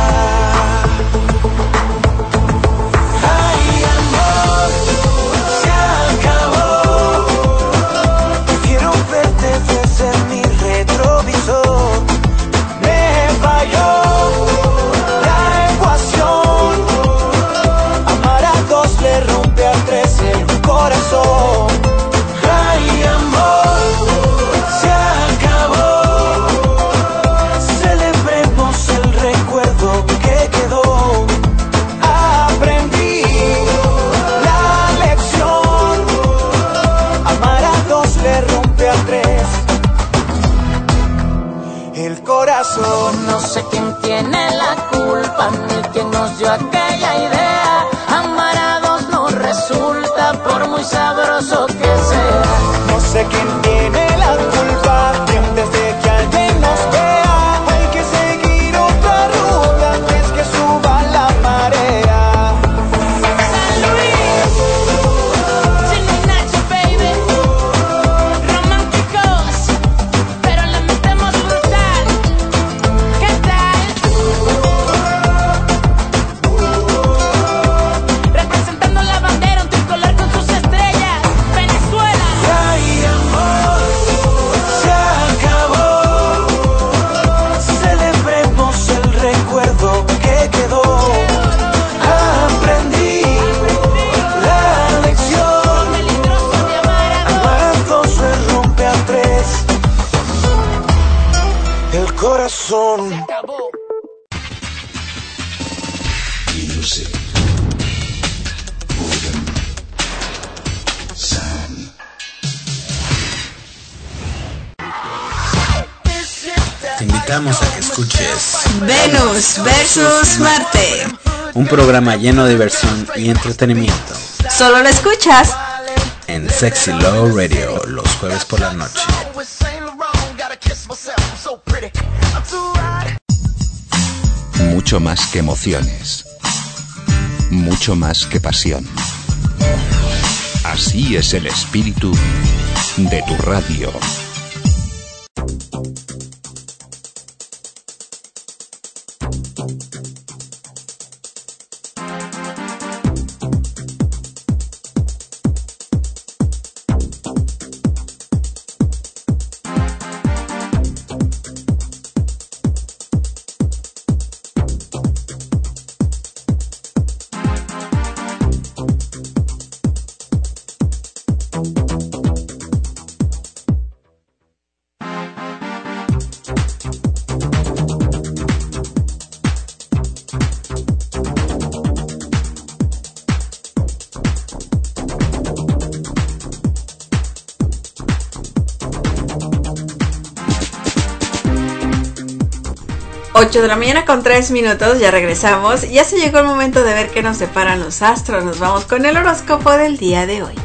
Ay, amor, se acabó. Quiero verte desde mi retrovisor. Me falló la ecuación. Amar a 2 le rompe a 3 el corazón. Ay, amor, se acabó. Celebremos el recuerdo que quedó. corazón. No sé quién tiene la culpa ni quién nos dio aquella idea. Amar a dos no resulta por muy sabroso que sea. No sé quién tiene la culpa que antes de que alguien nos vea hay que seguir otra ruta antes que suba la marea. San Luis, Chino y Nacho, baby. Románticos, pero le metemos brutal. ¿Qué tal? Representando la bandera, un tricolor con sus estrellas. Venezuela. Ay, amor, se acabó. Celebremos el recuerdo que quedó. Aprendí la lección. Peligroso de amar a dos. Amar a dos se rompe a tres. El corazón. Acabó. Music. Rhythm. Sound. Te invitamos a que escuches Venus versus Marte. un programa lleno de diversión y entretenimiento Solo lo escuchas en Sexy Love Radio los jueves por la noche. Mucho más que emociones. Mucho más que pasión. Así es el espíritu de tu radio. de la mañana con 3 minutos, ya regresamos. Ya se llegó el momento de ver qué nos deparan los astros. Nos vamos con el horóscopo del día de hoy.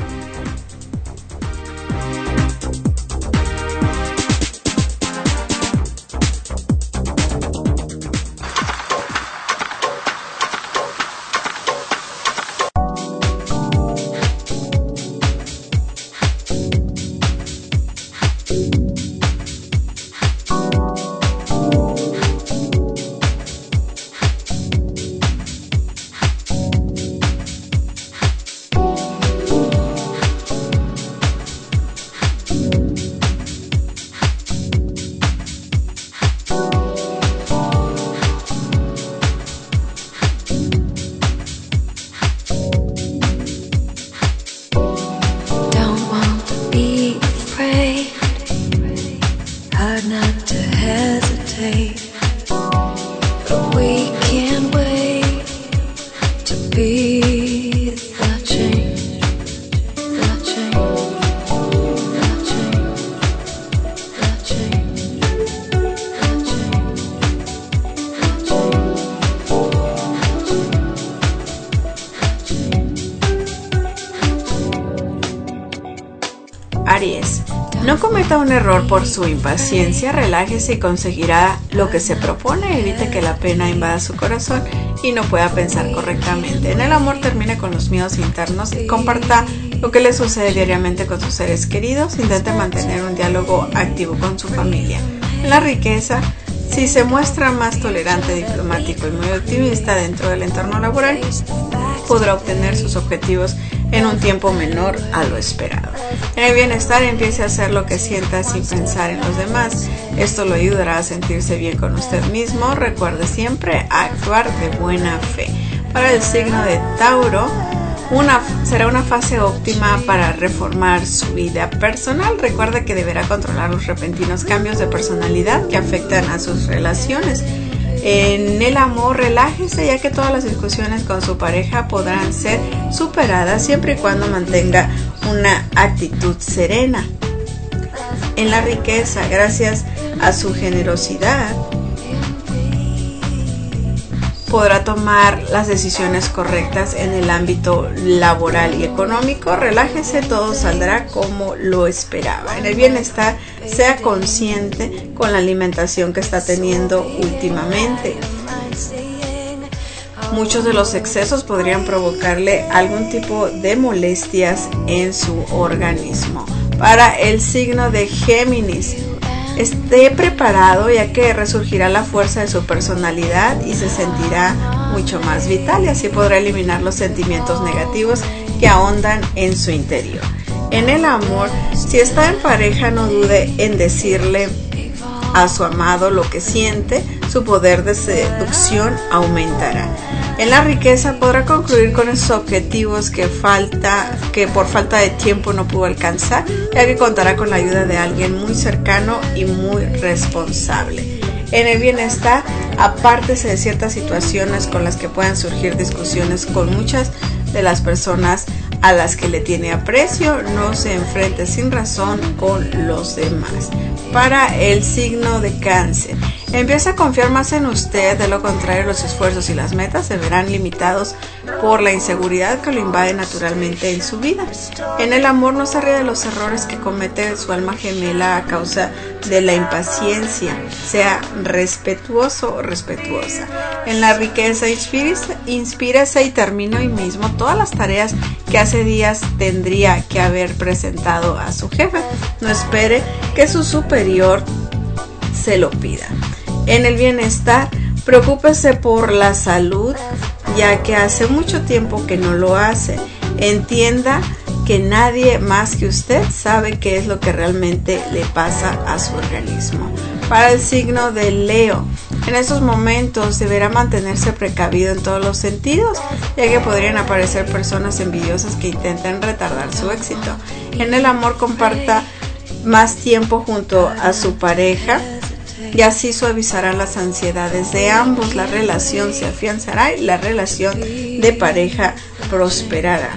Aries, no cometa un error por su impaciencia, relájese y conseguirá lo que se propone. Evite que la pena invada su corazón y no pueda pensar correctamente. En el amor, termine con los miedos internos y comparta lo que le sucede diariamente con sus seres queridos. Intente mantener un diálogo activo con su familia. En la riqueza, si se muestra más tolerante, diplomático y muy optimista dentro del entorno laboral, podrá obtener sus objetivos en un tiempo menor a lo esperado. En el bienestar, empiece a hacer lo que sienta sin pensar en los demás. Esto lo ayudará a sentirse bien con usted mismo. Recuerde siempre actuar de buena fe. Para el signo de Tauro, será una fase óptima para reformar su vida personal. Recuerde que deberá controlar los repentinos cambios de personalidad que afectan a sus relaciones. En el amor, relájese, ya que todas las discusiones con su pareja podrán ser superadas siempre y cuando mantenga una actitud serena. En la riqueza, gracias a su generosidad, podrá tomar las decisiones correctas en el ámbito laboral y económico. Relájese, todo saldrá como lo esperaba. En el bienestar, sea consciente con la alimentación que está teniendo últimamente. Muchos de los excesos podrían provocarle algún tipo de molestias en su organismo. Para el signo de Géminis, esté preparado, ya que resurgirá la fuerza de su personalidad y se sentirá mucho más vital, y así podrá eliminar los sentimientos negativos que ahondan en su interior. En el amor, si está en pareja, no dude en decirle a su amado lo que siente, su poder de seducción aumentará. En la riqueza, podrá concluir con esos objetivos que por falta de tiempo no pudo alcanzar, ya que contará con la ayuda de alguien muy cercano y muy responsable. En el bienestar, apártese de ciertas situaciones con las que puedan surgir discusiones con muchas de las personas a las que le tiene aprecio. No se enfrente sin razón con los demás. Para el signo de Cáncer, empieza a confiar más en usted, de lo contrario los esfuerzos y las metas se verán limitados por la inseguridad que lo invade naturalmente en su vida. En el amor, no se ríe de los errores que comete su alma gemela a causa de la impaciencia, sea respetuoso o respetuosa. En la riqueza, inspírese y termine hoy mismo todas las tareas que hace días tendría que haber presentado a su jefe. No espere que su superior se lo pida. En el bienestar, preocúpese por la salud, ya que hace mucho tiempo que no lo hace. Entienda que nadie más que usted sabe qué es lo que realmente le pasa a su organismo. Para el signo de Leo, en estos momentos deberá mantenerse precavido en todos los sentidos, ya que podrían aparecer personas envidiosas que intenten retardar su éxito. En el amor, comparta más tiempo junto a su pareja y así suavizará las ansiedades de ambos. La relación se afianzará y la relación de pareja prosperará.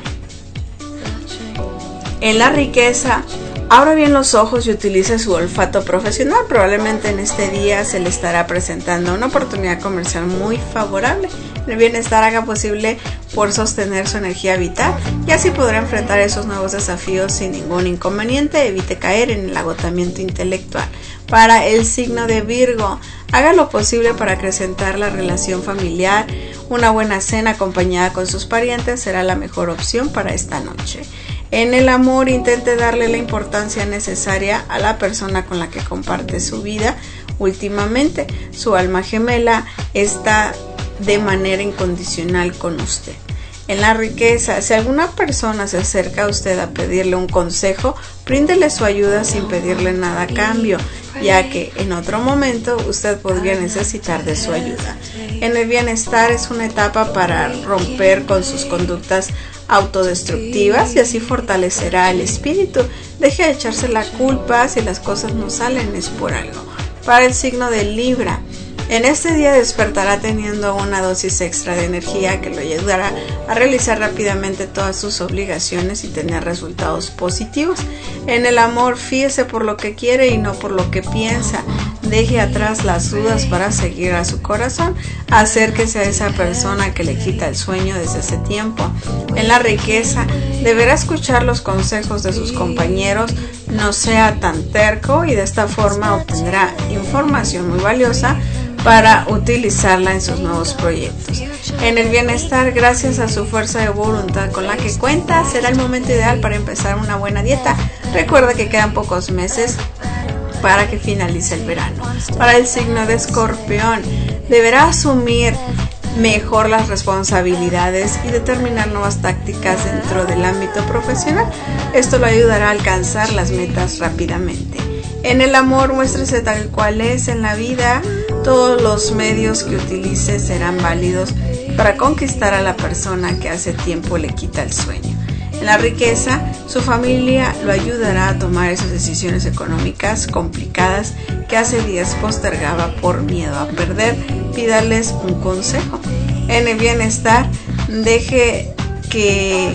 En la riqueza, abra bien los ojos y utilice su olfato profesional. Probablemente en este día se le estará presentando una oportunidad comercial muy favorable. El bienestar, haga posible por sostener su energía vital y así podrá enfrentar esos nuevos desafíos sin ningún inconveniente. Evite caer en el agotamiento intelectual. Para el signo de Virgo, haga lo posible para acrecentar la relación familiar. Una buena cena acompañada con sus parientes será la mejor opción para esta noche. En el amor, intente darle la importancia necesaria a la persona con la que comparte su vida. Últimamente, su alma gemela está de manera incondicional con usted. En la riqueza, si alguna persona se acerca a usted a pedirle un consejo, bríndele su ayuda sin pedirle nada a cambio, ya que en otro momento usted podría necesitar de su ayuda. En el bienestar, es una etapa para romper con sus conductas autodestructivas y así fortalecerá el espíritu. Deje de echarse la culpa, si las cosas no salen es por algo. Para el signo de Libra, en este día despertará teniendo una dosis extra de energía que lo ayudará a realizar rápidamente todas sus obligaciones y tener resultados positivos. En el amor, fíese por lo que quiere y no por lo que piensa. Deje atrás las dudas para seguir a su corazón. Acérquese a esa persona que le quita el sueño desde hace tiempo. En la riqueza, deberá escuchar los consejos de sus compañeros. No sea tan terco y de esta forma obtendrá información muy valiosa para utilizarla en sus nuevos proyectos. En el bienestar, gracias a su fuerza de voluntad con la que cuenta, será el momento ideal para empezar una buena dieta. Recuerda que quedan pocos meses para que finalice el verano. Para el signo de Escorpión, deberá asumir mejor las responsabilidades y determinar nuevas tácticas dentro del ámbito profesional. Esto lo ayudará a alcanzar las metas rápidamente. En el amor, muéstrese tal cual es en la vida. Todos los medios que utilice serán válidos para conquistar a la persona que hace tiempo le quita el sueño. En la riqueza, su familia lo ayudará a tomar esas decisiones económicas complicadas que hace días postergaba por miedo a perder. Pídales un consejo. En el bienestar, deje que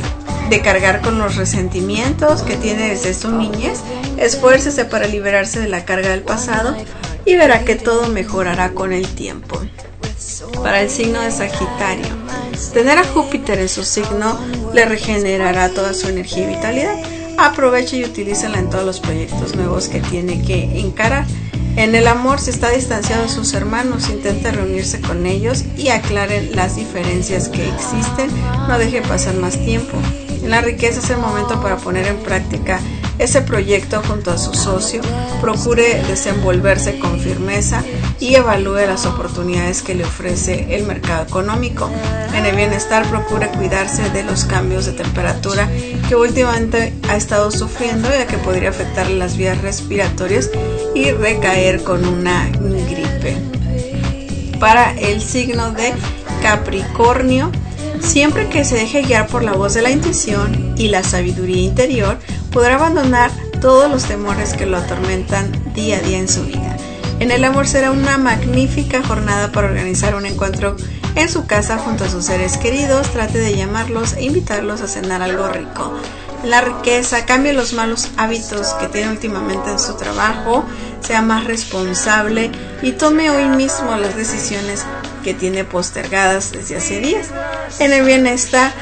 de cargar con los resentimientos que tiene desde su niñez. Esfuércese para liberarse de la carga del pasado y verá que todo mejorará con el tiempo. Para el signo de Sagitario, tener a Júpiter en su signo le regenerará toda su energía y vitalidad. Aproveche y utilícela en todos los proyectos nuevos que tiene que encarar. En el amor, si está distanciado de sus hermanos, intente reunirse con ellos y aclaren las diferencias que existen. No deje pasar más tiempo. En la riqueza es el momento para poner en práctica ese proyecto junto a su socio. Procure desenvolverse con firmeza y evalúe las oportunidades que le ofrece el mercado económico. En el bienestar, procure cuidarse de los cambios de temperatura que últimamente ha estado sufriendo, ya que podría afectarle las vías respiratorias y recaer con una gripe. Para el signo de Capricornio, siempre que se deje guiar por la voz de la intuición y la sabiduría interior, podrá abandonar todos los temores que lo atormentan día a día en su vida. En el amor será una magnífica jornada para organizar un encuentro en su casa junto a sus seres queridos. Trate de llamarlos e invitarlos a cenar algo rico. En la riqueza, cambie los malos hábitos que tiene últimamente en su trabajo, sea más responsable y tome hoy mismo las decisiones que tiene postergadas desde hace días. En el bienestar,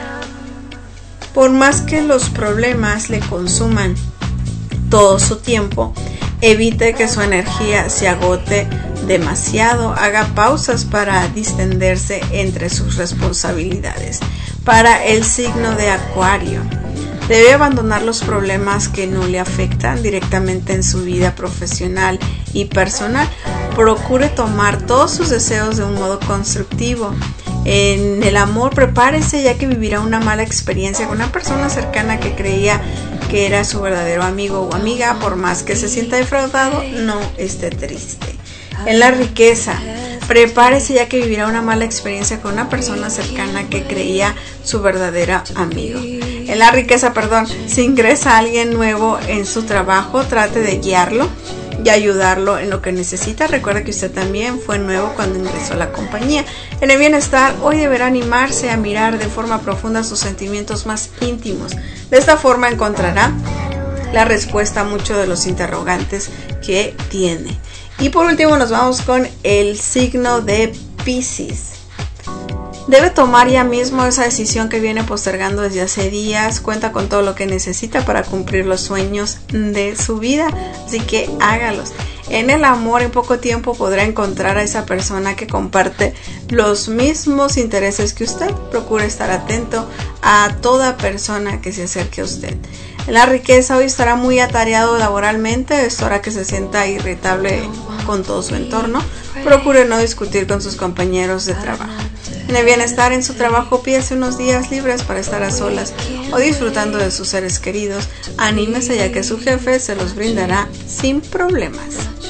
por más que los problemas le consuman todo su tiempo, evite que su energía se agote demasiado. Haga pausas para distenderse entre sus responsabilidades. Para el signo de Acuario, debe abandonar los problemas que no le afectan directamente en su vida profesional y personal. Procure tomar todos sus deseos de un modo constructivo. En el amor, prepárese, ya que vivirá una mala experiencia con una persona cercana que creía que era su verdadero amigo o amiga. Por más que se sienta defraudado, no esté triste. En la riqueza, prepárese, ya que vivirá una mala experiencia con una persona cercana que creía su verdadero amigo. En la riqueza, si ingresa alguien nuevo en su trabajo, trate de guiarlo y ayudarlo en lo que necesita. Recuerda que usted también fue nuevo cuando ingresó a la compañía. En el bienestar, hoy deberá animarse a mirar de forma profunda sus sentimientos más íntimos. De esta forma encontrará la respuesta a muchos de los interrogantes que tiene. Y por último nos vamos con el signo de Piscis. Debe tomar ya mismo esa decisión que viene postergando desde hace días. Cuenta con todo lo que necesita para cumplir los sueños de su vida, así que hágalos. En el amor, en poco tiempo podrá encontrar a esa persona que comparte los mismos intereses que usted. Procure estar atento a toda persona que se acerque a usted. En la riqueza, hoy estará muy atareado laboralmente. Esto hará que se sienta irritable con todo su entorno. Procure no discutir con sus compañeros de trabajo. En el bienestar, en su trabajo, pídase unos días libres para estar a solas o disfrutando de sus seres queridos. Anímese, ya que su jefe se los brindará sin problemas.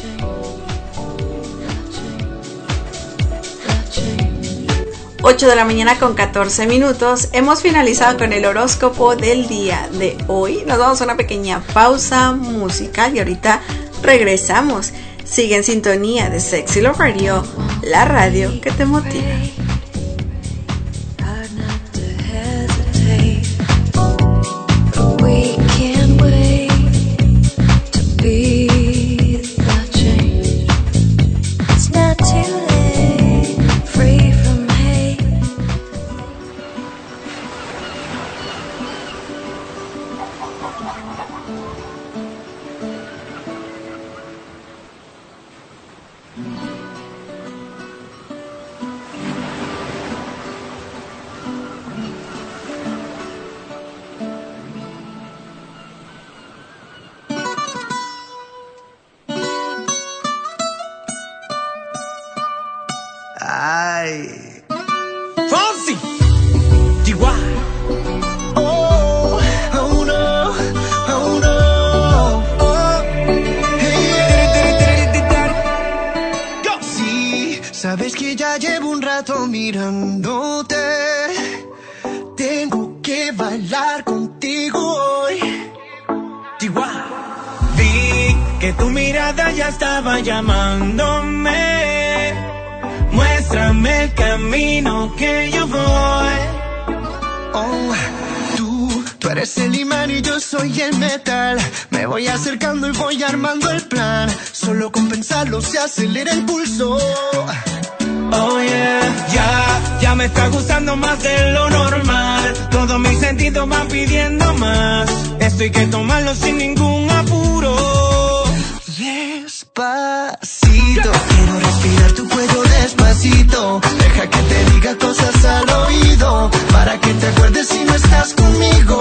Ocho de la mañana con 14 minutos. Hemos finalizado con el horóscopo del día de hoy. Nos vamos a una pequeña pausa musical y ahorita regresamos. Sigue en sintonía de Sexy Love Radio, la radio que te motiva. Ay, Fonsi, Chihuahua. Oh, oh no, oh no, oh. Hey, go. Sí, sabes que ya llevo un rato mirándote. Tengo que bailar contigo hoy. Chihuahua. Vi que tu mirada ya estaba llamándome. Muéstrame el camino que yo voy. Oh, tú Tú eres el imán y yo soy el metal. Me voy acercando y voy armando el plan. Solo con pensarlo se acelera el pulso. Oh yeah, ya me está gustando más de lo normal. Todos mis sentidos van pidiendo más. Esto hay que tomarlo sin ningún apuro. Despacito, quiero respirar tu cuello despacito. Deja que te diga cosas al oído, para que te acuerdes si no estás conmigo.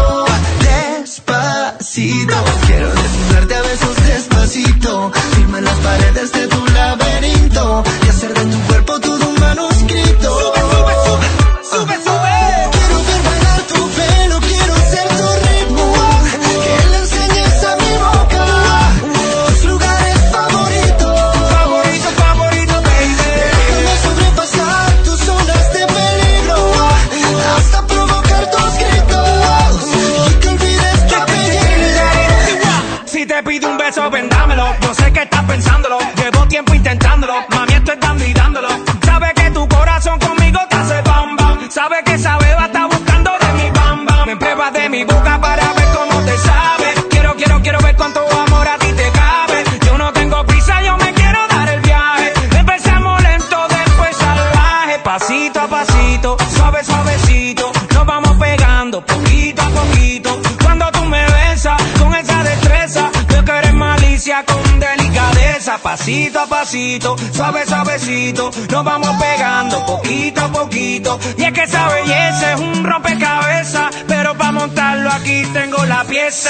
Despacito, quiero desnudarte a besos despacito. Firma en las paredes de tu laberinto y hacer de tu cuerpo todo un manuscrito. Sube, sube, sube, sube, sube. Quiero ver bailar tu pelo, quiero ser tu ritmo. Que le enseñes a mi boca tus lugares favoritos. Favorito, favorito, baby. Déjame sobrepasar tus zonas de peligro hasta provocar tus gritos y que olvides tu apellido. Si te pido un beso, ven dámelo. Yo sé que estás pensándolo, llevo tiempo intentándolo. Mami, estoy dando y dándolo. Sabe que tu corazón conmigo te hace bam bam. Sabe que esa beba está buscando de mi bam bam. Me pruebas de mi boca para ver cómo te sabe. Quiero ver cuánto amor a ti te cabe. Yo no tengo prisa, yo me quiero dar el viaje. Empezamos lento, después salvaje. Pasito a pasito, suave, suavecito. Nos vamos pegando poquito a poquito. Cuando tú me besas con esa destreza, veo que eres malicia con delicadeza. Pasito a pasito, suave, suavecito. Nos vamos pegando poquito a poquito. Y es que esa belleza es un rompecabezas, pero para montarlo aquí tengo la pieza.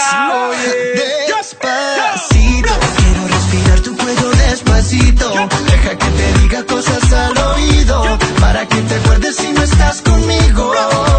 Despacito, quiero respirar tu cuello despacito. Deja que te diga cosas al oído, para que te acuerdes si no estás conmigo.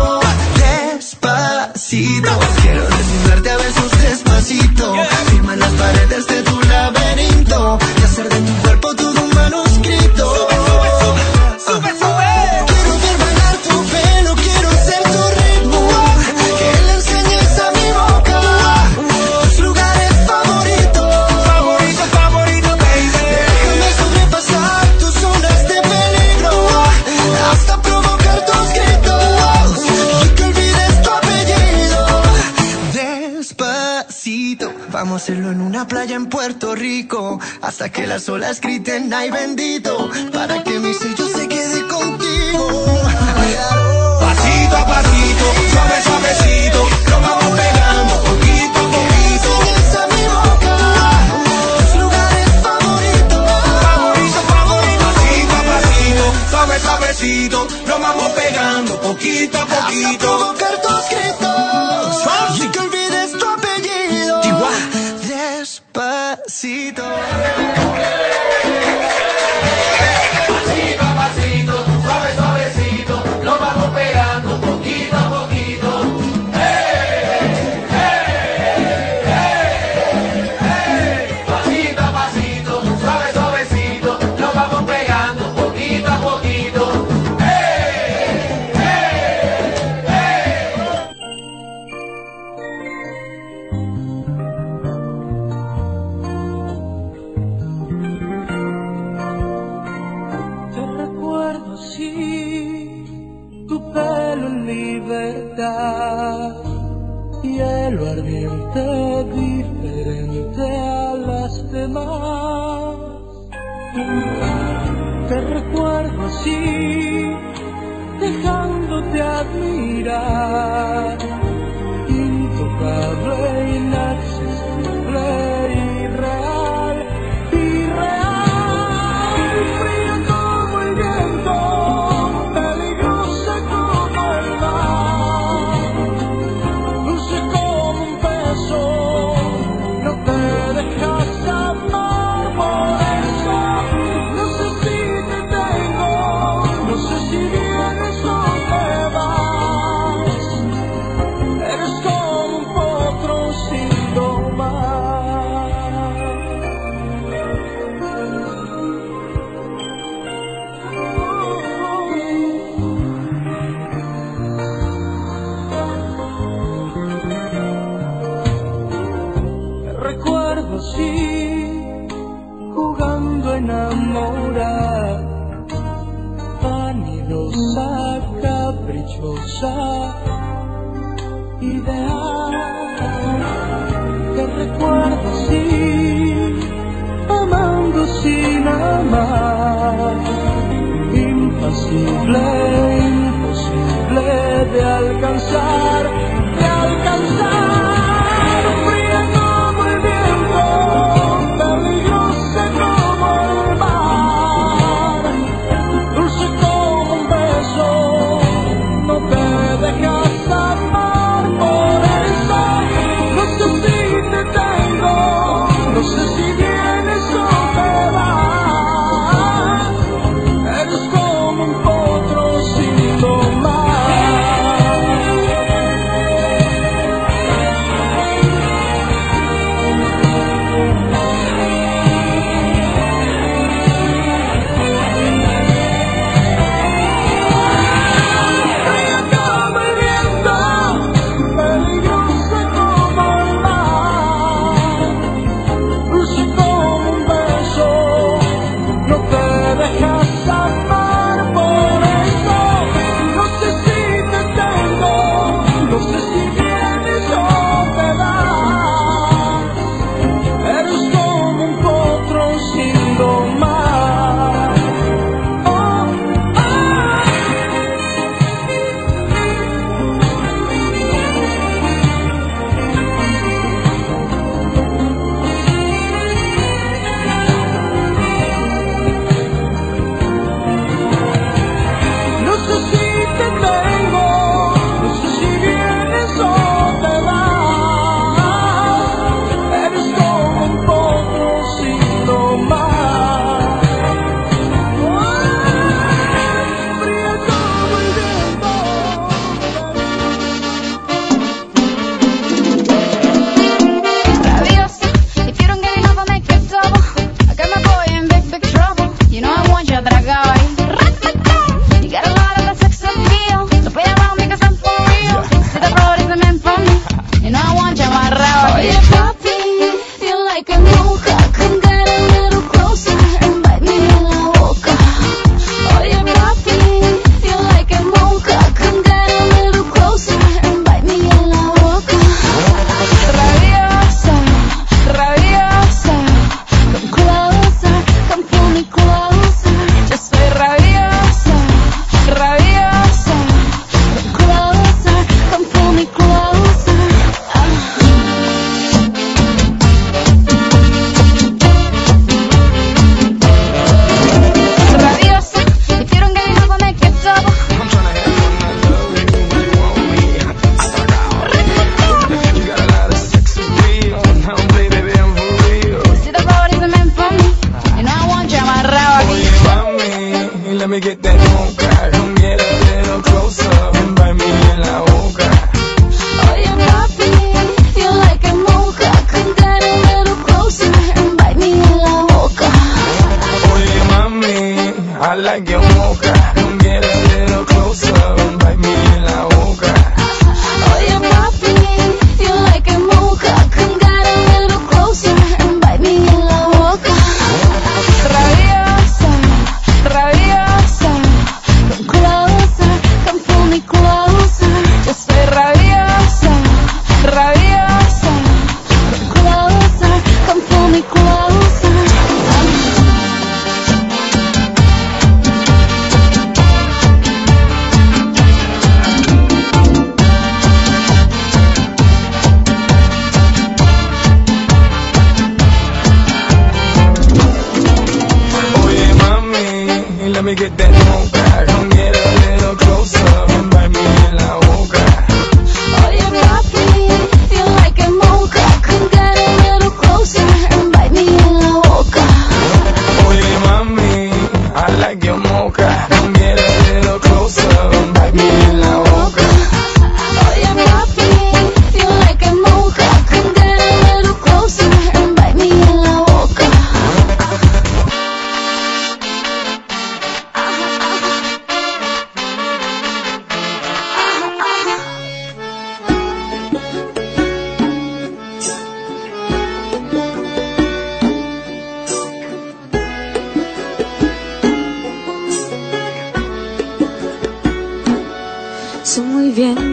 Despacito, quiero desnudarte a besos despacito. Firma en las paredes de tu laberinto y hacer de tu cuerpo todo un manuscrito. Sube, sube, sube, sube, sube. Quiero ver bailar tu pelo, quiero ser tu ritmo. Que le enseñes a mi boca tus lugares favoritos. Favorito, favorito, baby. Déjame sobrepasar tus zonas de peligro hasta provocar tus gritos y que olvides tu apellido. Despacito, vamos a hacerlo en una playa en Puerto Rico, hasta que las olas griten ay bendito, para que mi sello se quede contigo. Pasito a pasito, suave, suavecito. Nos vamos pegando poquito a poquito. Enseñas a mi boca tus lugares favoritos. Favorito, favorito. Pasito a pasito, suave, suavecito. Nos vamos pegando poquito a poquito. Hasta provocar tus gritos y que olvides tu apellido. Despacito. Pasito a pasito, suave, suavecito, nos vamos pegando poquito a poquito. Pasito a pasito, suave, suavecito, nos vamos pegando poquito a poquito. Te recuerdo así, tu pelo en libertad, hielo ardiente diferente a las demás. Te recuerdo así, dejándote admirar, intocable, inaccesible, irreal, irreal, fría como el viento, peligrosa como el mar, dulce como un beso, no te dejas amar, por eso no sé si te tengo, no sé si vienes o te vas, eres como un potro sin domar. Te recuerdo así, jugando a enamorar, vanidosa, caprichosa, ideal que recuerdo así, amando sin amar, imposible, imposible de alcanzar, fría como el viento, peligrosa como el mar, dulce como un beso, no te dejas amar, por eso no sé si te tengo, no sé si vienes o te vas, eres como un potro sin domar.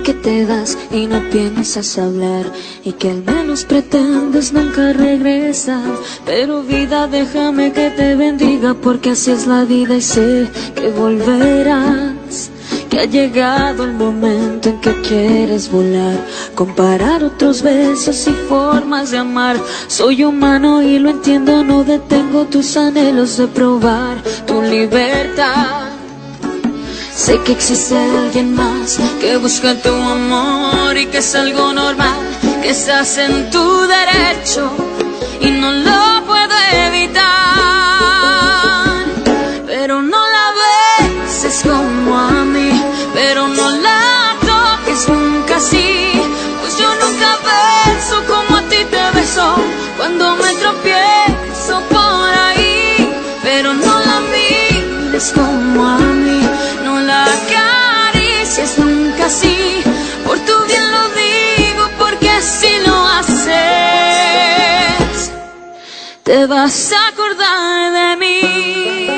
que te vas y no piensas hablar, y que al menos pretendes nunca regresar. Pero vida, déjame que te bendiga, porque así es la vida y sé que volverás. Que ha llegado el momento en que quieres volar, comparar otros besos y formas de amar. Soy humano y lo entiendo, no detengo tus anhelos de probar tu libertad. Sé que existe alguien más que busca tu amor y que es algo normal, que estás en tu derecho y no lo puedo evitar. Pero no la beses como a mí, pero no la toques nunca así, pues yo nunca beso como a ti te beso cuando me tropiezo por ahí. Pero no la mires como a mí, no la acaricies nunca así, por tu bien lo digo, porque si lo haces te vas a acordar de mí.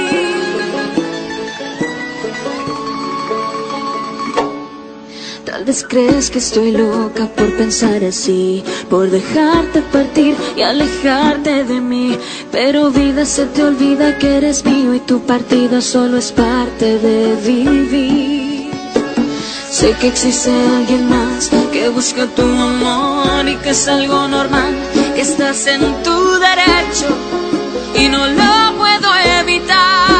Tal vez crees que estoy loca por pensar así, por dejarte partir y alejarte de mí. Pero vida, se te olvida que eres mío y tu partida solo es parte de vivir. Sé que existe alguien más que busca tu amor y que es algo normal, que estás en tu derecho y no lo puedo evitar.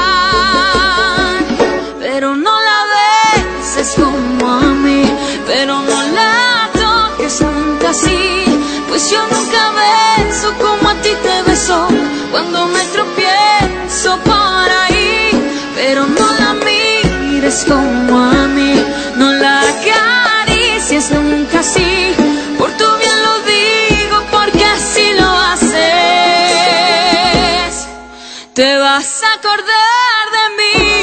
Pero no la beses como a mí, pero no la toques nunca así, pues yo nunca beso como a ti te beso cuando me tropiezo por ahí. Pero no la mires como a mí, no la acaricies nunca así, por tu bien lo digo, porque así lo haces te vas a acordar de mí.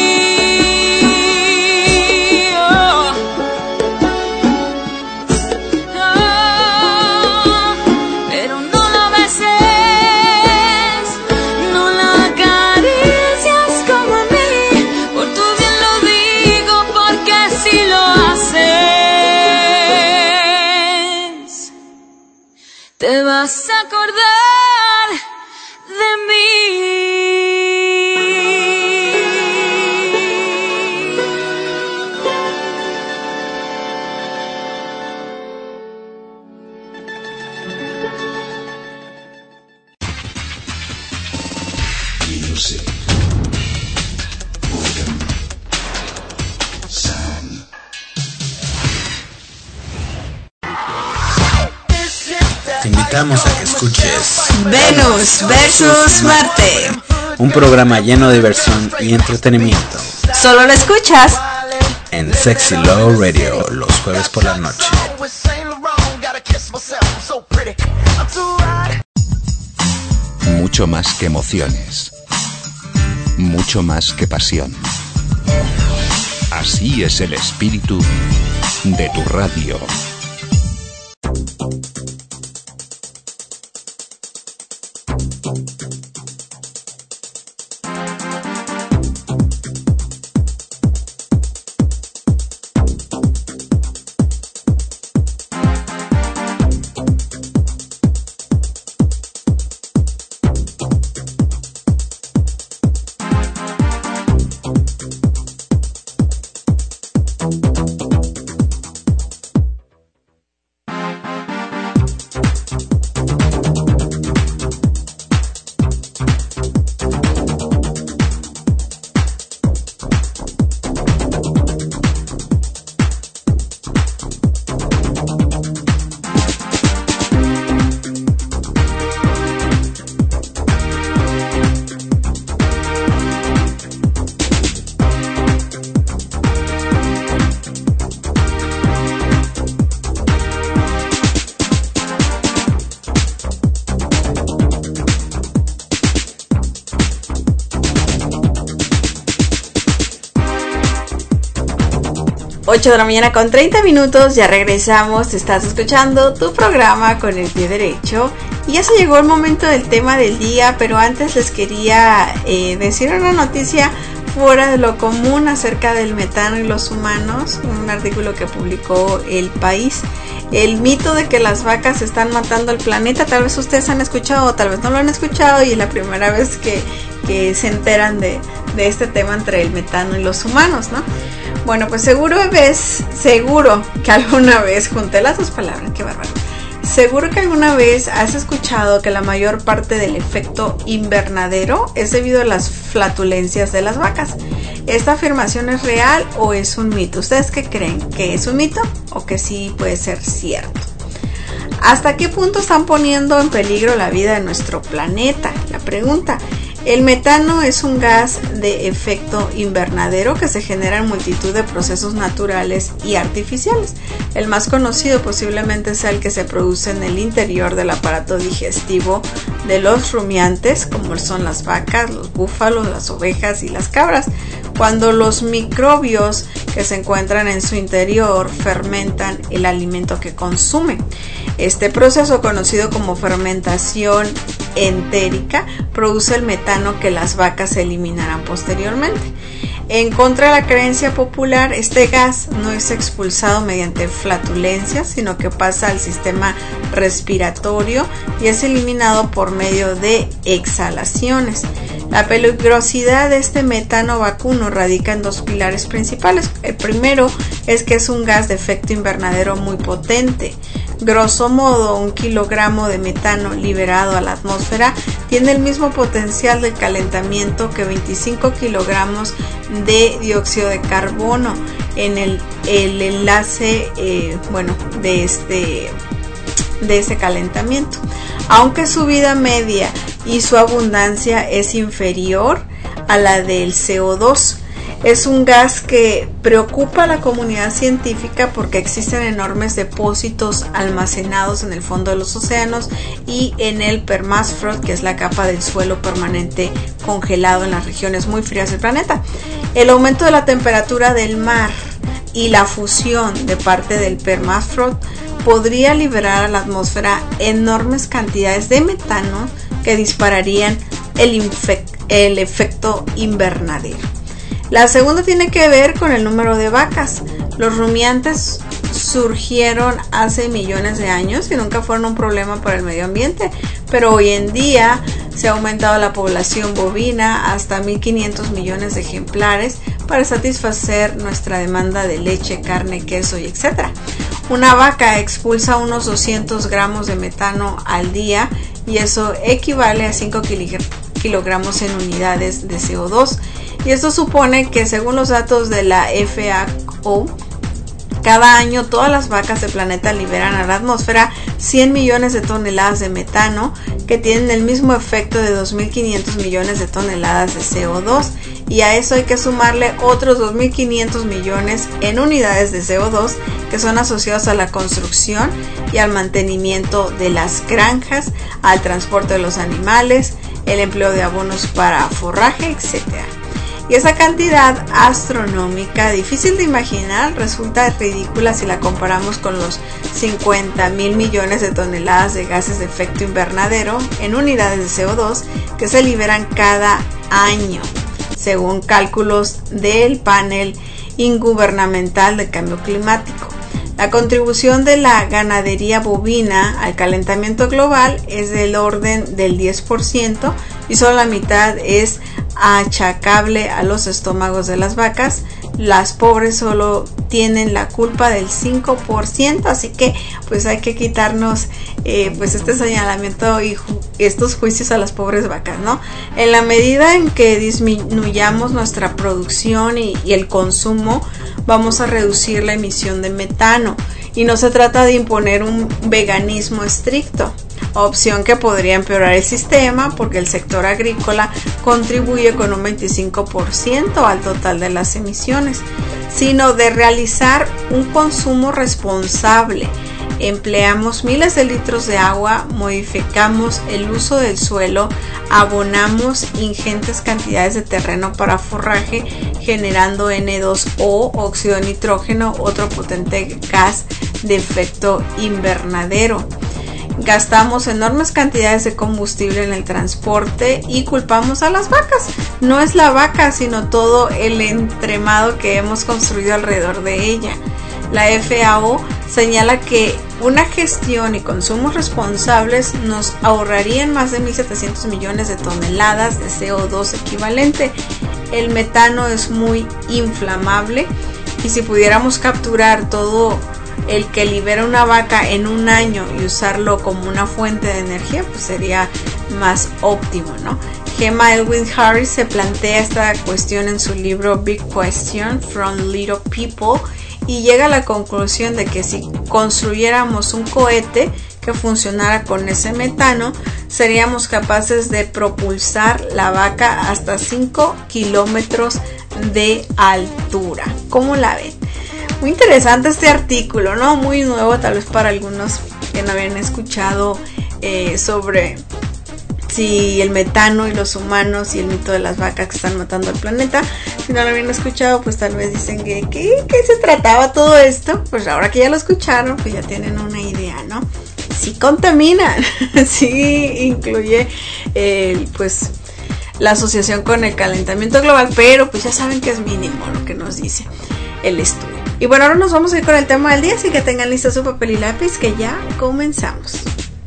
Te vas a acordar de mí. Music. Boredom. Sound. Te invitamos a que escuches Venus versus Marte, un programa lleno de diversión y entretenimiento. Solo lo escuchas en Sexy Love Radio los jueves por la noche. Mucho más que emociones. Mucho más que pasión. Así es el espíritu de tu radio. De la mañana con 30 minutos, ya regresamos. Estás escuchando tu programa Con el Pie Derecho y ya se llegó el momento del tema del día, pero antes les quería decir una noticia fuera de lo común acerca del metano y los humanos, un artículo que publicó El País. El mito de que las vacas están matando al planeta, tal vez ustedes han escuchado o tal vez no lo han escuchado, y es la primera vez que se enteran de este tema entre el metano y los humanos, ¿no? Bueno, pues seguro que alguna vez, junté las dos palabras, qué bárbaro. Seguro que alguna vez has escuchado que la mayor parte del efecto invernadero es debido a las flatulencias de las vacas. ¿Esta afirmación es real o es un mito? ¿Ustedes qué creen? ¿Que es un mito o que sí puede ser cierto? ¿Hasta qué punto están poniendo en peligro la vida de nuestro planeta? La pregunta. El metano es un gas de efecto invernadero que se genera en multitud de procesos naturales y artificiales. El más conocido posiblemente sea el que se produce en el interior del aparato digestivo de los rumiantes, como son las vacas, los búfalos, las ovejas y las cabras, cuando los microbios que se encuentran en su interior fermentan el alimento que consumen. Este proceso, conocido como fermentación entérica, produce el metano que las vacas eliminarán posteriormente. En contra de la creencia popular, este gas no es expulsado mediante flatulencias, sino que pasa al sistema respiratorio y es eliminado por medio de exhalaciones. La peligrosidad de este metano vacuno radica en dos pilares principales. El primero es que es un gas de efecto invernadero muy potente. Grosso modo, 1 kilogramo de metano liberado a la atmósfera tiene el mismo potencial de calentamiento que 25 kilogramos de dióxido de carbono en el enlace de este calentamiento. Aunque su vida media y su abundancia es inferior a la del CO2. Es un gas que preocupa a la comunidad científica porque existen enormes depósitos almacenados en el fondo de los océanos y en el permafrost, que es la capa del suelo permanente congelado en las regiones muy frías del planeta. El aumento de la temperatura del mar y la fusión de parte del permafrost podría liberar a la atmósfera enormes cantidades de metano que dispararían el efecto invernadero. La segunda tiene que ver con el número de vacas. Los rumiantes surgieron hace millones de años y nunca fueron un problema para el medio ambiente, pero hoy en día se ha aumentado la población bovina hasta 1.500 millones de ejemplares para satisfacer nuestra demanda de leche, carne, queso y etc. Una vaca expulsa unos 200 gramos de metano al día y eso equivale a 5 kilogramos en unidades de CO2. Y esto supone que, según los datos de la FAO, cada año todas las vacas del planeta liberan a la atmósfera 100 millones de toneladas de metano, que tienen el mismo efecto de 2.500 millones de toneladas de CO2. Y a eso hay que sumarle otros 2.500 millones en unidades de CO2 que son asociados a la construcción y al mantenimiento de las granjas, al transporte de los animales, el empleo de abonos para forraje, etc. Y esa cantidad astronómica, difícil de imaginar, resulta ridícula si la comparamos con los 50.000 millones de toneladas de gases de efecto invernadero en unidades de CO2 que se liberan cada año, según cálculos del panel ingubernamental de cambio climático. La contribución de la ganadería bovina al calentamiento global es del orden del 10% y solo la mitad es achacable a los estómagos de las vacas. Las pobres solo tienen la culpa del 5%, así que pues hay que quitarnos este señalamiento y estos juicios a las pobres vacas, ¿no? En la medida en que disminuyamos nuestra producción y el consumo, vamos a reducir la emisión de metano, y no se trata de imponer un veganismo estricto, opción que podría empeorar el sistema porque el sector agrícola contribuye con un 25% al total de las emisiones, sino de realizar un consumo responsable. Empleamos miles de litros de agua, modificamos el uso del suelo, abonamos ingentes cantidades de terreno para forraje, generando N2O, óxido de nitrógeno, otro potente gas de efecto invernadero. gastamos enormes cantidades de combustible en el transporte y culpamos a las vacas. No es la vaca, sino todo el entremado que hemos construido alrededor de ella. La FAO señala que una gestión y consumos responsables nos ahorrarían más de 1.700 millones de toneladas de CO2 equivalente. El metano es muy inflamable y si pudiéramos capturar todo el que libera una vaca en un año y usarlo como una fuente de energía, pues sería más óptimo, ¿no? Gemma Elwin Harris se plantea esta cuestión en su libro Big Question from Little People y llega a la conclusión de que si construyéramos un cohete que funcionara con ese metano, seríamos capaces de propulsar la vaca hasta 5 kilómetros de altura. ¿Cómo la ven? Muy interesante este artículo, ¿no? Muy nuevo tal vez para algunos que no habían escuchado sobre si el metano y los humanos y el mito de las vacas que están matando al planeta. Si no lo habían escuchado, pues tal vez dicen que ¿qué se trataba todo esto? Pues ahora que ya lo escucharon, pues ya tienen una idea, ¿no? Sí contamina, sí incluye pues la asociación con el calentamiento global, pero pues ya saben que es mínimo lo que nos dice el estudio. Y bueno, ahora nos vamos a ir con el tema del día, así que tengan listo su papel y lápiz que ya comenzamos.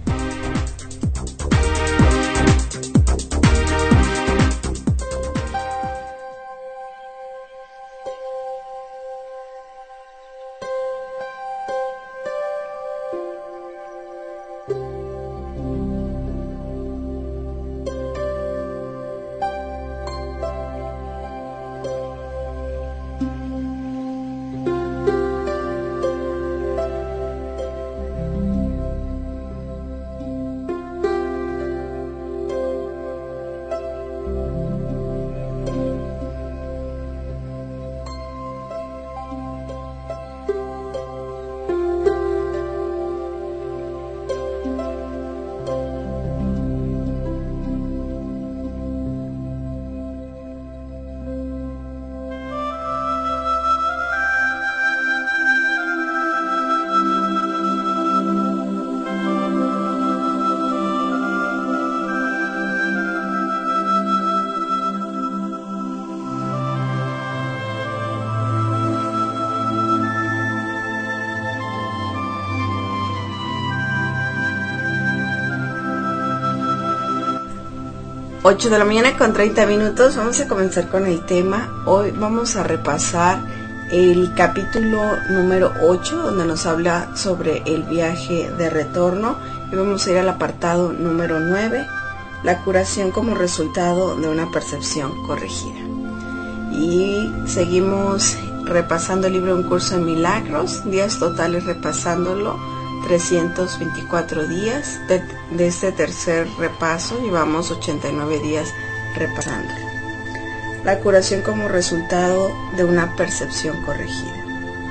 8 de la mañana con 30 minutos. Vamos a comenzar con el tema. Hoy vamos a repasar el capítulo número 8, donde nos habla sobre el viaje de retorno. Y vamos a ir al apartado número 9, la curación como resultado de una percepción corregida. Y seguimos repasando el libro Un Curso en Milagros, días totales repasándolo, 324 días. De este tercer repaso llevamos 89 días repasándolo. La curación como resultado de una percepción corregida.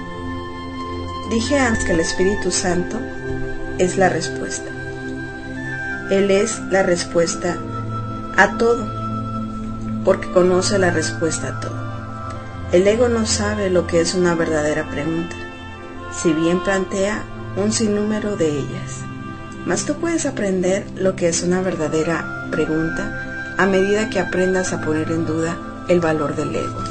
Dije antes que el Espíritu Santo es la respuesta. Él es la respuesta a todo, porque conoce la respuesta a todo. El ego no sabe lo que es una verdadera pregunta, si bien plantea un sinnúmero de ellas. Mas tú puedes aprender lo que es una verdadera pregunta a medida que aprendas a poner en duda el valor del ego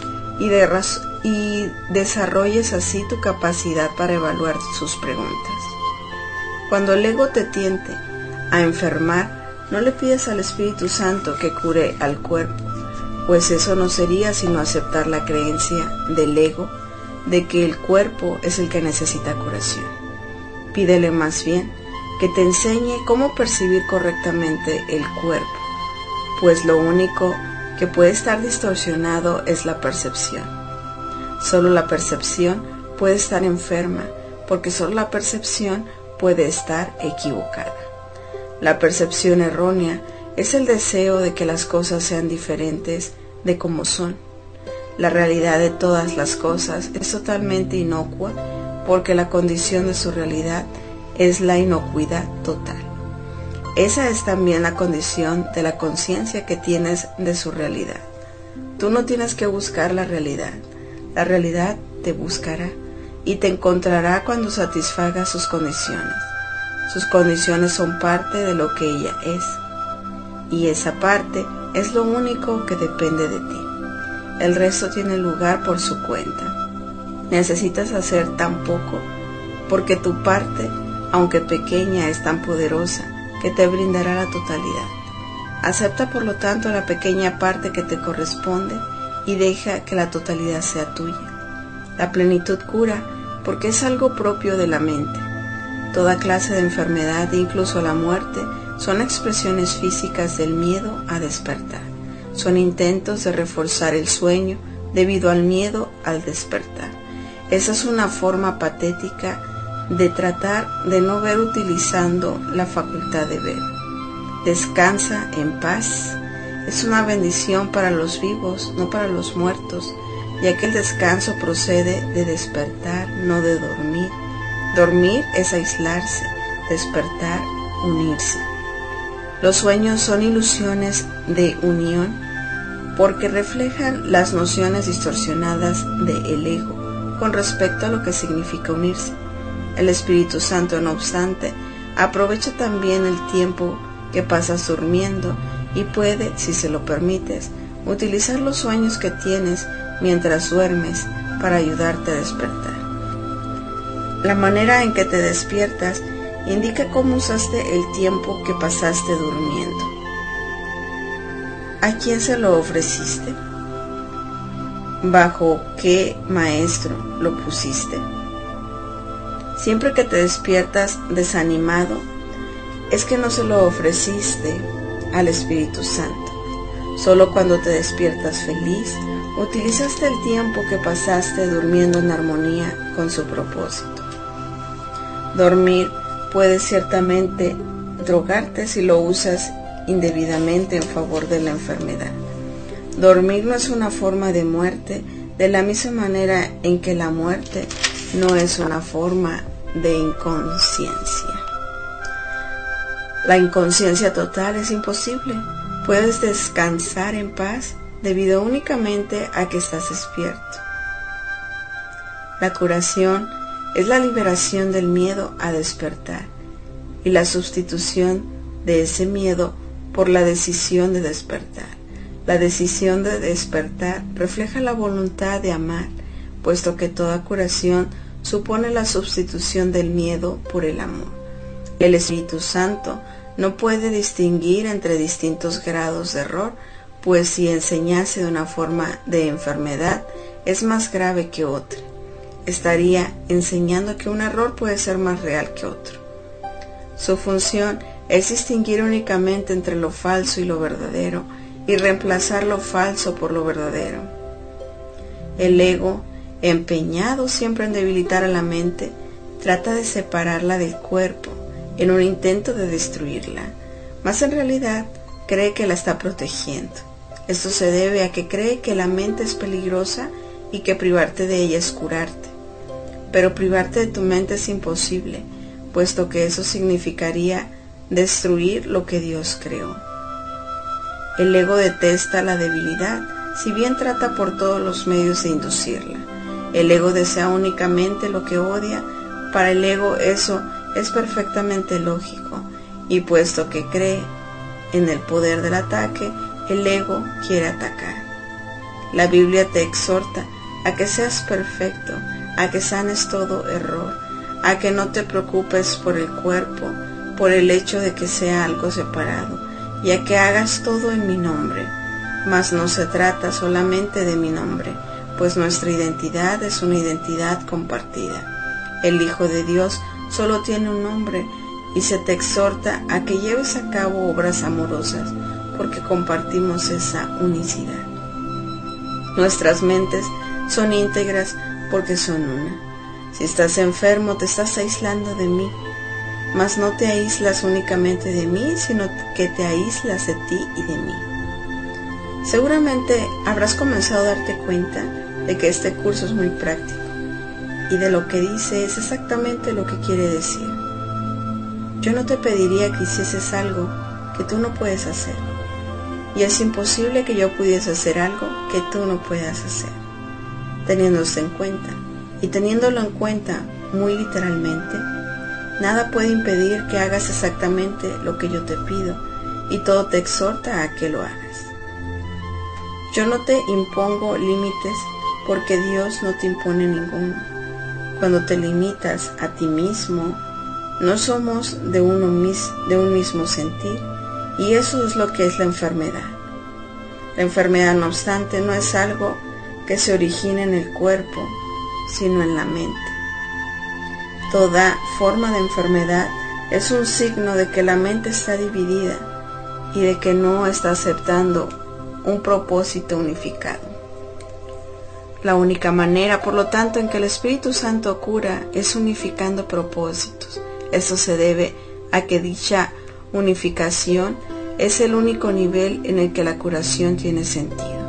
y desarrolles así tu capacidad para evaluar sus preguntas. Cuando el ego te tiente a enfermar, no le pidas al Espíritu Santo que cure al cuerpo, pues eso no sería sino aceptar la creencia del ego de que el cuerpo es el que necesita curación. Pídele más bien que te enseñe cómo percibir correctamente el cuerpo, pues lo único que puede estar distorsionado es la percepción. Solo la percepción puede estar enferma, porque solo la percepción puede estar equivocada. La percepción errónea es el deseo de que las cosas sean diferentes de como son. La realidad de todas las cosas es totalmente inocua, porque la condición de su realidad es la inocuidad total. Esa es también la condición de la conciencia que tienes de su realidad. Tú no tienes que buscar la realidad te buscará y te encontrará cuando satisfaga sus condiciones. Sus condiciones son parte de lo que ella es, y esa parte es lo único que depende de ti. El resto tiene lugar por su cuenta. Necesitas hacer tan poco porque tu parte, aunque pequeña, es tan poderosa que te brindará la totalidad. Acepta por lo tanto la pequeña parte que te corresponde y deja que la totalidad sea tuya. La plenitud cura porque es algo propio de la mente. Toda clase de enfermedad, incluso la muerte, son expresiones físicas del miedo a despertar. Son intentos de reforzar el sueño debido al miedo al despertar. Esa es una forma patética de tratar de no ver utilizando la facultad de ver. Descansa en paz. Es una bendición para los vivos, no para los muertos, ya que el descanso procede de despertar, no de dormir. Dormir es aislarse, despertar, unirse. Los sueños son ilusiones de unión porque reflejan las nociones distorsionadas del ego con respecto a lo que significa unirse. El Espíritu Santo, no obstante, aprovecha también el tiempo que pasas durmiendo y puede, si se lo permites, utilizar los sueños que tienes mientras duermes para ayudarte a despertar. La manera en que te despiertas indica cómo usaste el tiempo que pasaste durmiendo. ¿A quién se lo ofreciste? ¿Bajo qué maestro lo pusiste? Siempre que te despiertas desanimado, es que no se lo ofreciste al Espíritu Santo. Solo cuando te despiertas feliz, utilizaste el tiempo que pasaste durmiendo en armonía con su propósito. Dormir puede ciertamente drogarte si lo usas indebidamente en favor de la enfermedad. Dormir no es una forma de muerte, de la misma manera en que la muerte no es una forma de inconsciencia. La inconsciencia total es imposible. Puedes descansar en paz debido únicamente a que estás despierto. La curación es la liberación del miedo a despertar y la sustitución de ese miedo por la decisión de despertar. La decisión de despertar refleja la voluntad de amar, puesto que toda curación supone la sustitución del miedo por el amor. El Espíritu Santo no puede distinguir entre distintos grados de error, pues si enseñase de una forma de enfermedad es más grave que otra. Estaría enseñando que un error puede ser más real que otro. Su función es distinguir únicamente entre lo falso y lo verdadero y reemplazar lo falso por lo verdadero. El ego, empeñado siempre en debilitar a la mente, trata de separarla del cuerpo en un intento de destruirla, mas en realidad cree que la está protegiendo. Esto se debe a que cree que la mente es peligrosa y que privarte de ella es curarte. Pero privarte de tu mente es imposible, puesto que eso significaría destruir lo que Dios creó. El ego detesta la debilidad, si bien trata por todos los medios de inducirla. El ego desea únicamente lo que odia. Para el ego eso es perfectamente lógico, y puesto que cree en el poder del ataque, el ego quiere atacar. La Biblia te exhorta a que seas perfecto, a que sanes todo error, a que no te preocupes por el cuerpo, por el hecho de que sea algo separado, y a que hagas todo en mi nombre. Mas no se trata solamente de mi nombre, pues nuestra identidad es una identidad compartida. El Hijo de Dios solo tiene un nombre, y se te exhorta a que lleves a cabo obras amorosas, porque compartimos esa unicidad. Nuestras mentes son íntegras porque son una. Si estás enfermo, te estás aislando de mí, mas no te aíslas únicamente de mí, sino que te aíslas de ti y de mí. Seguramente habrás comenzado a darte cuenta de que este curso es muy práctico, y de lo que dice es exactamente lo que quiere decir. Yo no te pediría que hicieses algo que tú no puedes hacer, y es imposible que yo pudiese hacer algo que tú no puedas hacer. Teniendo esto en cuenta, y teniéndolo en cuenta muy literalmente, Nada puede impedir que hagas exactamente lo que yo te pido, y todo te exhorta a que lo hagas. Yo no te impongo límites, porque Dios no te impone ninguno. Cuando te limitas a ti mismo, no somos de un mismo sentir, y eso es lo que es la enfermedad. La enfermedad, no obstante, no es algo que se origina en el cuerpo, sino en la mente. Toda forma de enfermedad es un signo de que la mente está dividida y de que no está aceptando un propósito unificado. La única manera, por lo tanto, en que el Espíritu Santo cura es unificando propósitos. Esto se debe a que dicha unificación es el único nivel en el que la curación tiene sentido.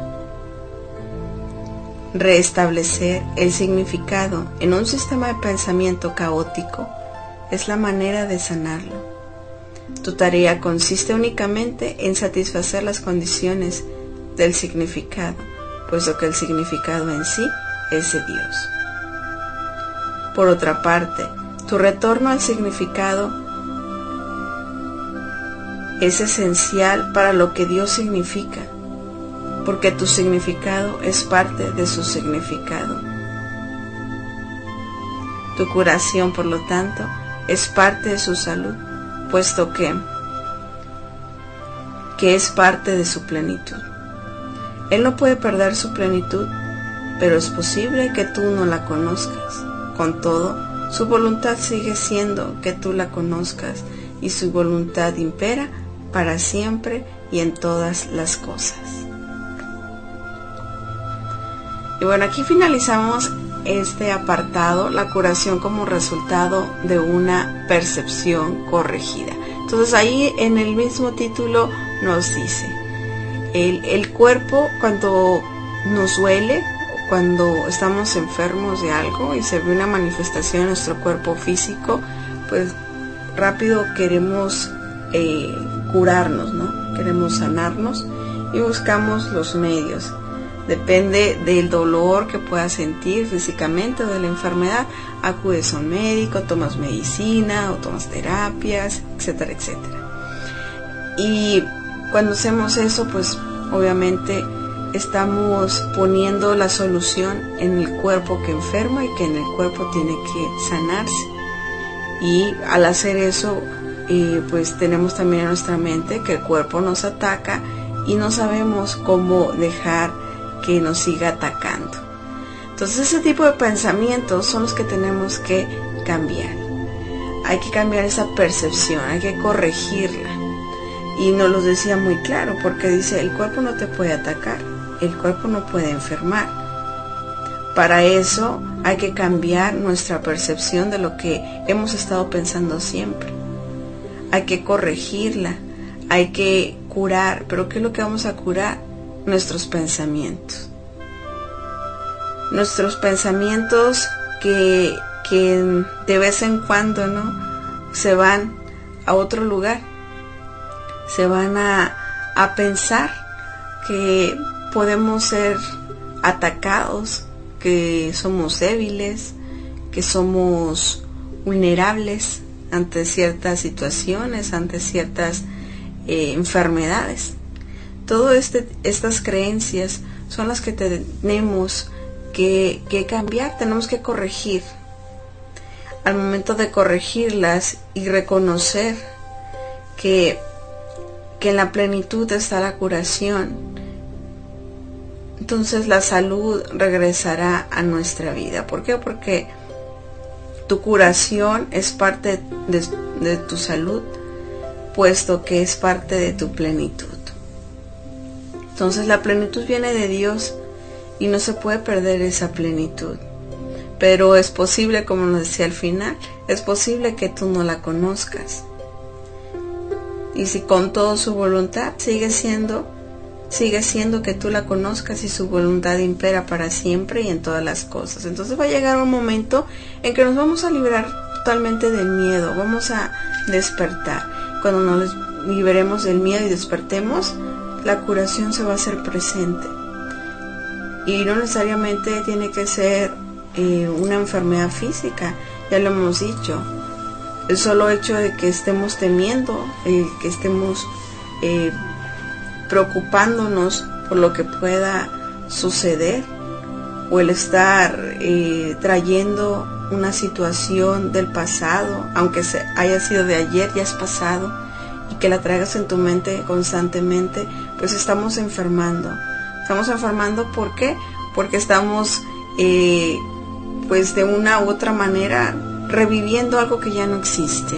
Restablecer el significado en un sistema de pensamiento caótico es la manera de sanarlo. Tu tarea consiste únicamente en satisfacer las condiciones del significado, puesto que el significado en sí es de Dios. Por otra parte, tu retorno al significado es esencial para lo que Dios significa, porque tu significado es parte de su significado. Tu curación, por lo tanto, es parte de su salud, puesto que es parte de su plenitud. Él no puede perder su plenitud, pero es posible que tú no la conozcas. Con todo, su voluntad sigue siendo que tú la conozcas, y su voluntad impera para siempre y en todas las cosas. Y bueno, aquí finalizamos este apartado, la curación como resultado de una percepción corregida. Entonces ahí en el mismo título nos dice, el cuerpo cuando nos duele, cuando estamos enfermos de algo y se ve una manifestación en nuestro cuerpo físico, pues rápido queremos curarnos, ¿no? Queremos sanarnos y buscamos los medios. Depende del dolor que puedas sentir físicamente o de la enfermedad, acudes a un médico, tomas medicina o tomas terapias, etcétera, etcétera. Y cuando hacemos eso, pues obviamente estamos poniendo la solución en el cuerpo que enferma y que en el cuerpo tiene que sanarse. Y al hacer eso, pues tenemos también en nuestra mente que el cuerpo nos ataca y no sabemos cómo dejar que nos siga atacando. Entonces ese tipo de pensamientos son los que tenemos que cambiar. Hay que cambiar esa percepción, hay que corregirla. Y nos lo decía muy claro, porque dice, el cuerpo no te puede atacar, el cuerpo no puede enfermar. Para eso hay que cambiar nuestra percepción de lo que hemos estado pensando siempre. Hay que corregirla, hay que curar. ¿Pero qué es lo que vamos a curar? Nuestros pensamientos. Nuestros pensamientos que de vez en cuando, ¿no?, se van a otro lugar. Se van a pensar que podemos ser atacados, que somos débiles, que somos vulnerables ante ciertas situaciones, ante ciertas enfermedades. Todas estas creencias son las que tenemos que cambiar, tenemos que corregir. Al momento de corregirlas y reconocer que en la plenitud está la curación, entonces la salud regresará a nuestra vida. ¿Por qué? Porque tu curación es parte de tu salud, puesto que es parte de tu plenitud. Entonces la plenitud viene de Dios y no se puede perder esa plenitud. Pero es posible, como nos decía al final, es posible que tú no la conozcas. Y si con toda su voluntad sigue siendo que tú la conozcas y su voluntad impera para siempre y en todas las cosas. Entonces va a llegar un momento en que nos vamos a liberar totalmente del miedo, vamos a despertar. Cuando nos liberemos del miedo y despertemos, la curación se va a hacer presente. Y no necesariamente tiene que ser una enfermedad física, ya lo hemos dicho. el solo hecho de que estemos temiendo, que estemos preocupándonos por lo que pueda suceder, o el estar trayendo una situación del pasado, aunque haya sido de ayer, ya es pasado, y que la traigas en tu mente constantemente, pues estamos enfermando. Estamos enfermando, ¿por qué? Porque estamos pues de una u otra manera reviviendo algo que ya no existe.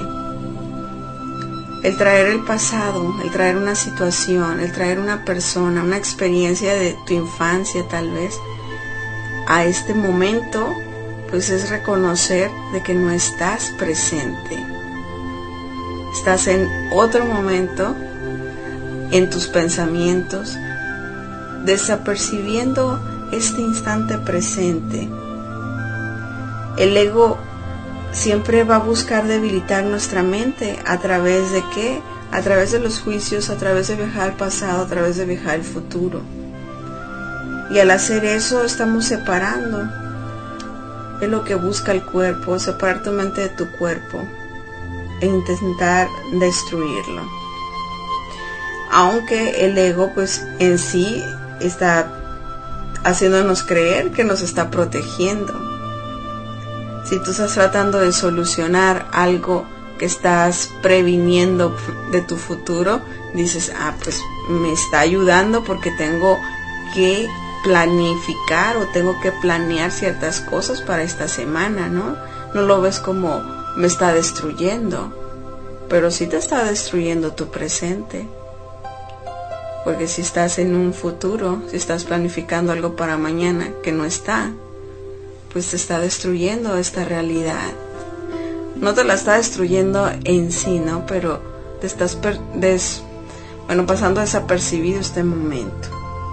El traer el pasado, el traer una situación, el traer una persona, una experiencia de tu infancia tal vez, a este momento, pues es reconocer de que no estás presente. Estás en otro momento, en tus pensamientos, desapercibiendo este instante presente. El ego siempre va a buscar debilitar nuestra mente. ¿A través de qué? A través de los juicios, a través de viajar al pasado, a través de viajar al futuro. Y al hacer eso estamos separando. Es lo que busca el cuerpo, separar tu mente de tu cuerpo e intentar destruirlo. Aunque el ego pues en sí está haciéndonos creer que nos está protegiendo. Si tú estás tratando de solucionar algo que estás previniendo de tu futuro, dices, pues me está ayudando porque tengo que planificar o tengo que planear ciertas cosas para esta semana, ¿no? No lo ves como me está destruyendo, pero sí te está destruyendo tu presente. Porque si estás en un futuro, si estás planificando algo para mañana que no está, pues te está destruyendo esta realidad. No te la está destruyendo en sí, ¿no? Pero te estás pasando desapercibido este momento.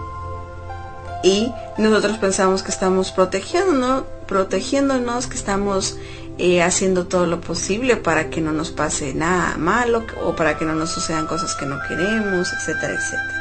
Y nosotros pensamos que estamos protegiéndonos, que estamos haciendo todo lo posible para que no nos pase nada malo o para que no nos sucedan cosas que no queremos, etcétera, etcétera.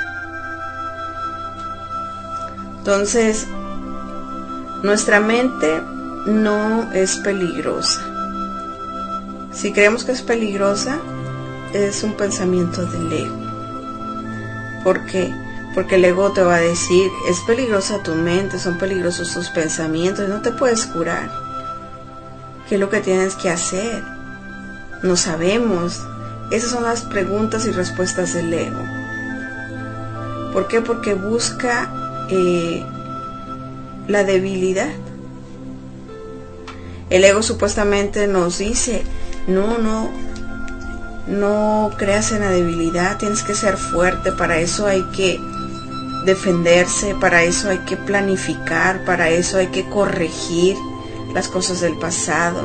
Entonces, nuestra mente no es peligrosa. Si creemos que es peligrosa, es un pensamiento del ego. ¿Por qué? Porque el ego te va a decir, es peligrosa tu mente, son peligrosos tus pensamientos, no te puedes curar. ¿Qué es lo que tienes que hacer? No sabemos. Esas son las preguntas y respuestas del ego. ¿Por qué? Porque busca la debilidad. El ego supuestamente nos dice, no creas en la debilidad, tienes que ser fuerte, para eso hay que defenderse, para eso hay que planificar, para eso hay que corregir las cosas del pasado.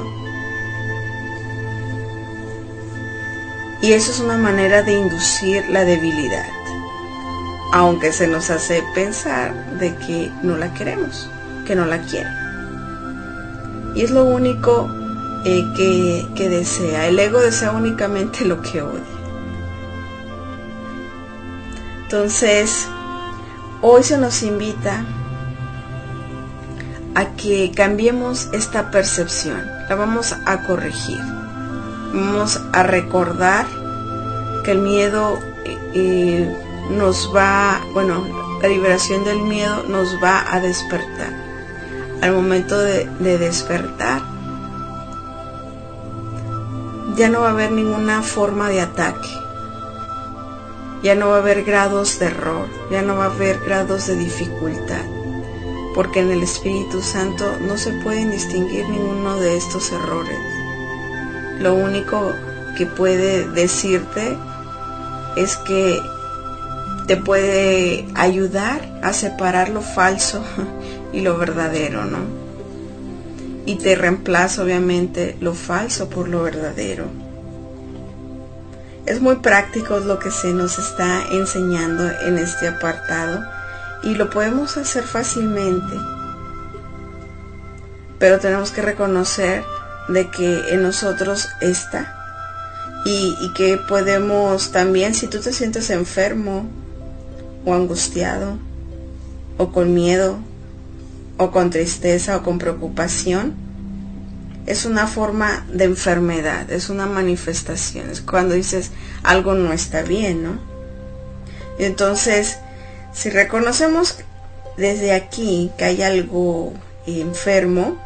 Y eso es una manera de inducir la debilidad, aunque se nos hace pensar de que no la queremos, que no la quiere. Y es lo único que desea. El ego desea únicamente lo que odia. Entonces, hoy se nos invita a que cambiemos esta percepción. La vamos a corregir. Vamos a recordar que el miedo la liberación del miedo nos va a despertar. Al momento de despertar, ya no va a haber ninguna forma de ataque, ya no va a haber grados de error, ya no va a haber grados de dificultad, porque en el Espíritu Santo no se pueden distinguir ninguno de estos errores. Lo único que puede decirte es que te puede ayudar a separar lo falso y lo verdadero, ¿no? Y te reemplaza obviamente lo falso por lo verdadero. Es muy práctico lo que se nos está enseñando en este apartado y lo podemos hacer fácilmente, pero tenemos que reconocer de que en nosotros está y que podemos también, si tú te sientes enfermo o angustiado o con miedo o con tristeza o con preocupación, es una forma de enfermedad, es una manifestación, es cuando dices algo no está bien, ¿no? Y entonces, si reconocemos desde aquí que hay algo enfermo,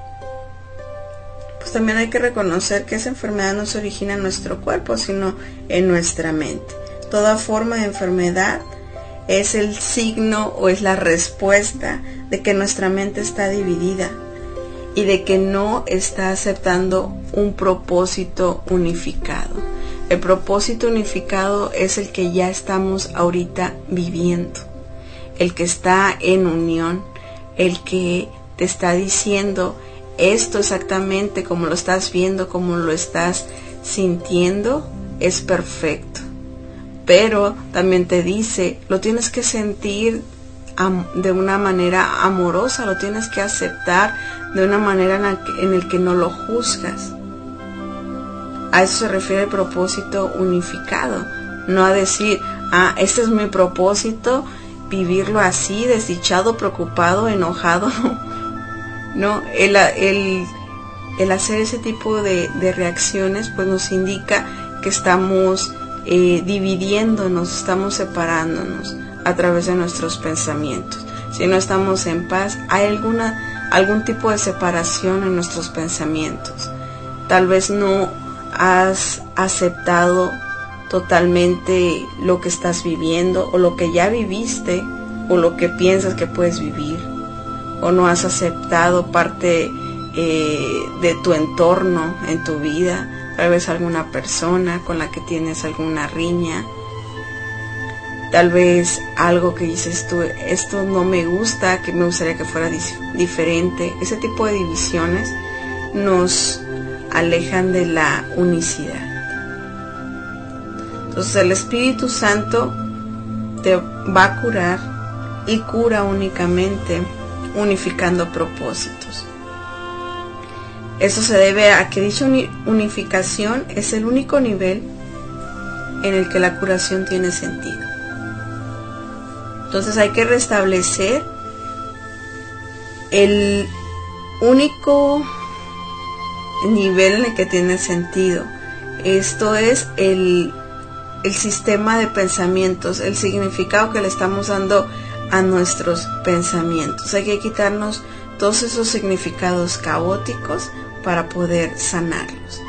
pues también hay que reconocer que esa enfermedad no se origina en nuestro cuerpo, sino en nuestra mente. Toda forma de enfermedad es el signo o es la respuesta de que nuestra mente está dividida y de que no está aceptando un propósito unificado. El propósito unificado es el que ya estamos ahorita viviendo, el que está en unión, el que te está diciendo esto exactamente como lo estás viendo, como lo estás sintiendo, es perfecto. Pero también te dice, lo tienes que sentir de una manera amorosa, lo tienes que aceptar de una manera en el que no lo juzgas. A eso se refiere el propósito unificado, no a decir, este es mi propósito, vivirlo así, desdichado, preocupado, enojado. No, el hacer ese tipo de reacciones pues nos indica que estamos dividiéndonos, estamos separándonos a través de nuestros pensamientos. Si no estamos en paz, hay algún tipo de separación en nuestros pensamientos. Tal vez no has aceptado totalmente lo que estás viviendo o lo que ya viviste o lo que piensas que puedes vivir, o no has aceptado parte de tu entorno en tu vida, tal vez alguna persona con la que tienes alguna riña, tal vez algo que dices tú, esto no me gusta, que me gustaría que fuera diferente. Ese tipo de divisiones nos alejan de la unicidad. Entonces el Espíritu Santo te va a curar y cura únicamente unificando propósitos. Eso se debe a que dicha unificación es el único nivel en el que la curación tiene sentido. Entonces hay que restablecer el único nivel en el que tiene sentido. Esto es el sistema de pensamientos, el significado que le estamos dando a nuestros pensamientos. Hay que quitarnos todos esos significados caóticos para poder sanarlos.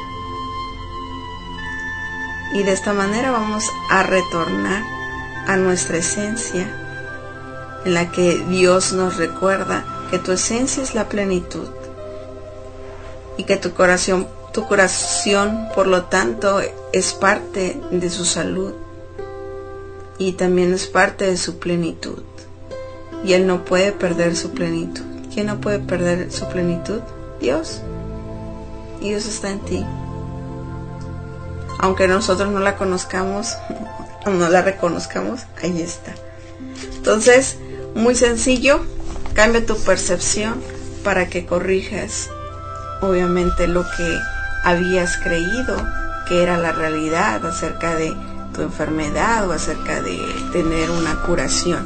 Y de esta manera vamos a retornar a nuestra esencia, en la que Dios nos recuerda que tu esencia es la plenitud y que tu curación, por lo tanto, es parte de su salud y también es parte de su plenitud. Y Él no puede perder su plenitud. ¿Quién no puede perder su plenitud? Dios. Y Dios está en ti. Aunque nosotros no la conozcamos o no la reconozcamos, ahí está. Entonces, muy sencillo, cambia tu percepción para que corrijas, obviamente, lo que habías creído que era la realidad acerca de tu enfermedad o acerca de tener una curación.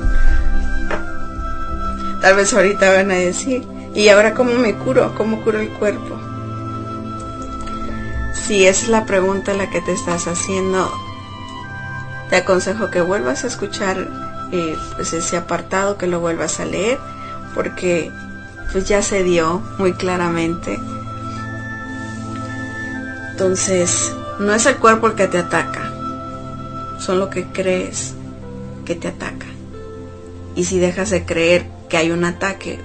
Tal vez ahorita van a decir, ¿y ahora cómo me curo? ¿Cómo curo el cuerpo? Si esa es la pregunta la que te estás haciendo, te aconsejo que vuelvas a escuchar pues ese apartado, que lo vuelvas a leer, porque pues ya se dio muy claramente. Entonces, no es el cuerpo el que te ataca, son lo que crees que te ataca. Y si dejas de creer que hay un ataque,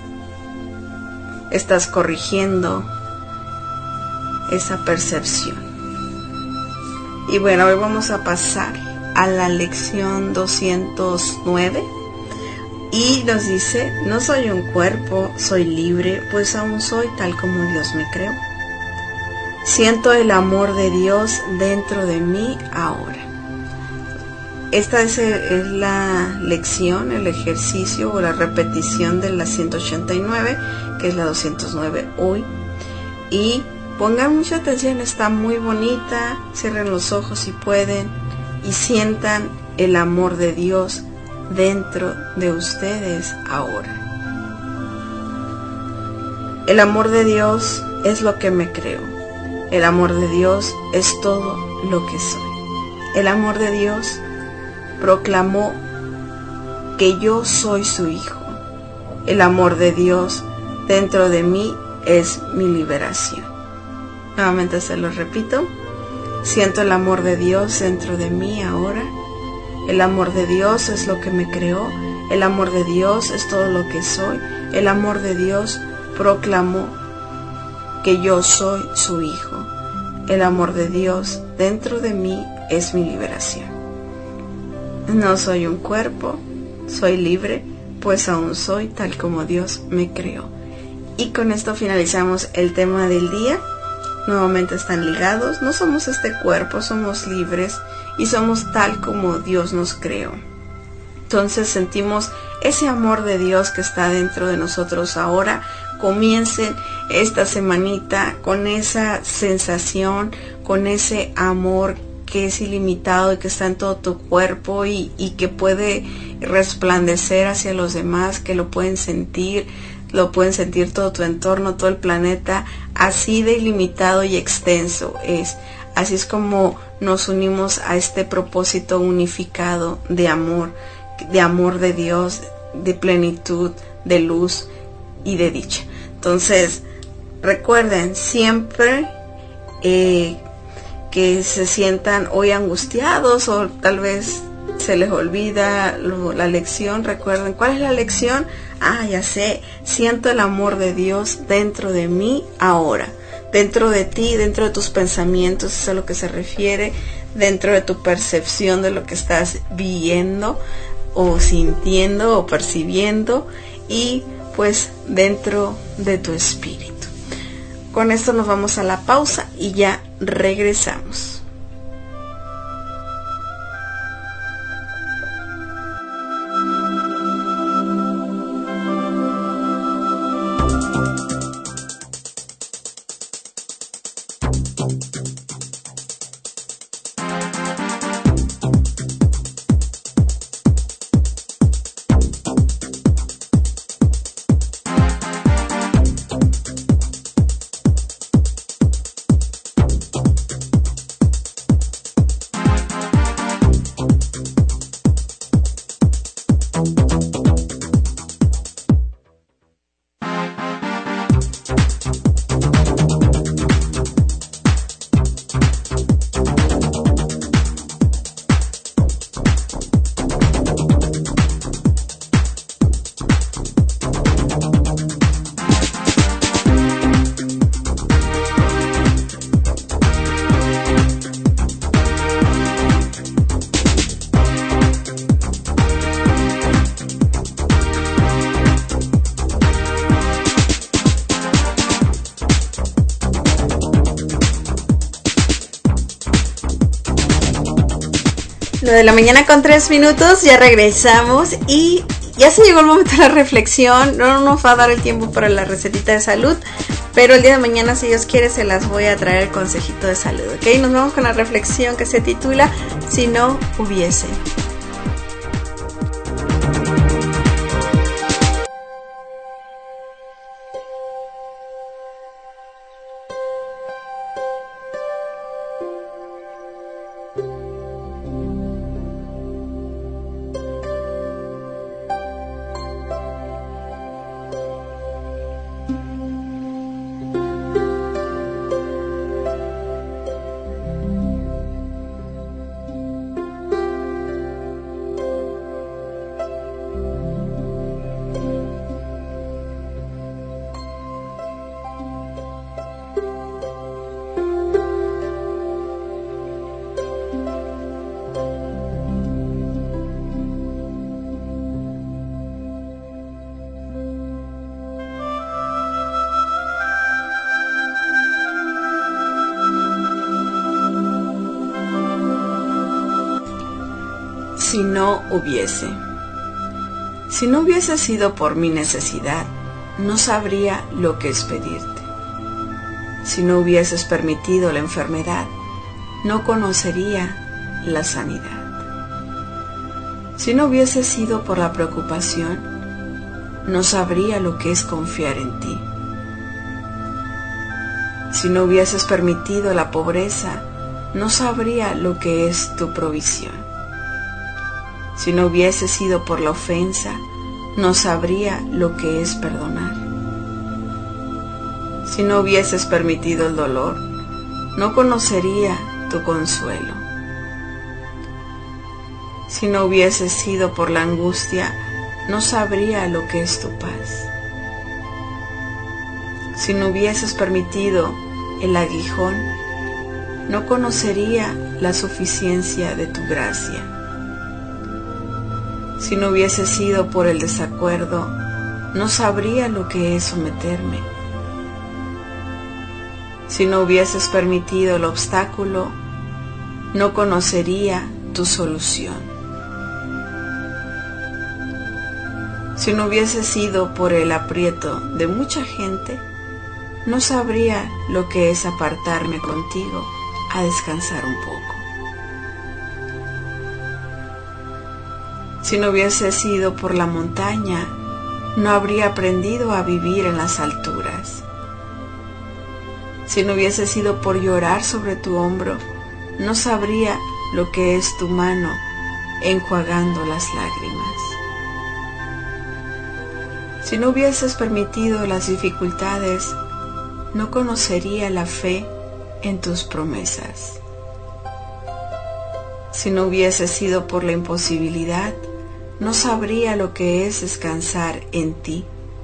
estás corrigiendo esa percepción. Y bueno, hoy vamos a pasar a la lección 209 y nos dice: no soy un cuerpo, soy libre, pues aún soy tal como Dios me creó. Siento el amor de Dios dentro de mí ahora. Esta es la lección, el ejercicio o la repetición de la 189, que es la 209 hoy. Y pongan mucha atención, está muy bonita. Cierren los ojos si pueden y sientan el amor de Dios dentro de ustedes ahora. El amor de Dios es lo que me creo. El amor de Dios es todo lo que soy. El amor de Dios proclamó que yo soy su hijo. El amor de Dios dentro de mí es mi liberación. Nuevamente se lo repito. Siento el amor de Dios dentro de mí ahora. El amor de Dios es lo que me creó. El amor de Dios es todo lo que soy. El amor de Dios proclamó que yo soy su hijo. El amor de Dios dentro de mí es mi liberación. No soy un cuerpo, soy libre, pues aún soy tal como Dios me creó. Y con esto finalizamos el tema del día. Nuevamente están ligados. No somos este cuerpo, somos libres y somos tal como Dios nos creó. Entonces sentimos ese amor de Dios que está dentro de nosotros ahora. Comiencen esta semanita con esa sensación, con ese amor que es ilimitado y que está en todo tu cuerpo y que puede resplandecer hacia los demás, que lo pueden sentir todo tu entorno, todo el planeta, así de ilimitado y extenso es. Así es como nos unimos a este propósito unificado de amor de Dios, de plenitud, de luz y de dicha. Entonces, recuerden siempre que se sientan hoy angustiados o tal vez se les olvida la lección. Recuerden, ¿cuál es la lección? Ya sé, siento el amor de Dios dentro de mí ahora, dentro de ti, dentro de tus pensamientos, eso es a lo que se refiere, dentro de tu percepción de lo que estás viendo o sintiendo o percibiendo y pues dentro de tu espíritu. Con esto nos vamos a la pausa y ya regresamos. De la mañana con 3 minutos, ya regresamos y ya se llegó el momento de la reflexión. No nos va a dar el tiempo para la recetita de salud, pero el día de mañana, si Dios quiere, se las voy a traer el consejito de salud, ¿ok? Nos vamos con la reflexión que se titula Si no hubiese. Si no hubiese sido por mi necesidad, no sabría lo que es pedirte. Si no hubieses permitido la enfermedad, no conocería la sanidad. Si no hubiese sido por la preocupación, no sabría lo que es confiar en ti. Si no hubieses permitido la pobreza, no sabría lo que es tu provisión. Si no hubiese sido por la ofensa, no sabría lo que es perdonar. Si no hubieses permitido el dolor, no conocería tu consuelo. Si no hubiese sido por la angustia, no sabría lo que es tu paz. Si no hubieses permitido el aguijón, no conocería la suficiencia de tu gracia. Si no hubiese sido por el desacuerdo, no sabría lo que es someterme. Si no hubieses permitido el obstáculo, no conocería tu solución. Si no hubiese sido por el aprieto de mucha gente, no sabría lo que es apartarme contigo a descansar un poco. Si no hubiese sido por la montaña, no habría aprendido a vivir en las alturas. Si no hubiese sido por llorar sobre tu hombro, no sabría lo que es tu mano enjuagando las lágrimas. Si no hubieses permitido las dificultades, no conocería la fe en tus promesas. Si no hubiese sido por la imposibilidad, no sabría lo que es descansar en ti.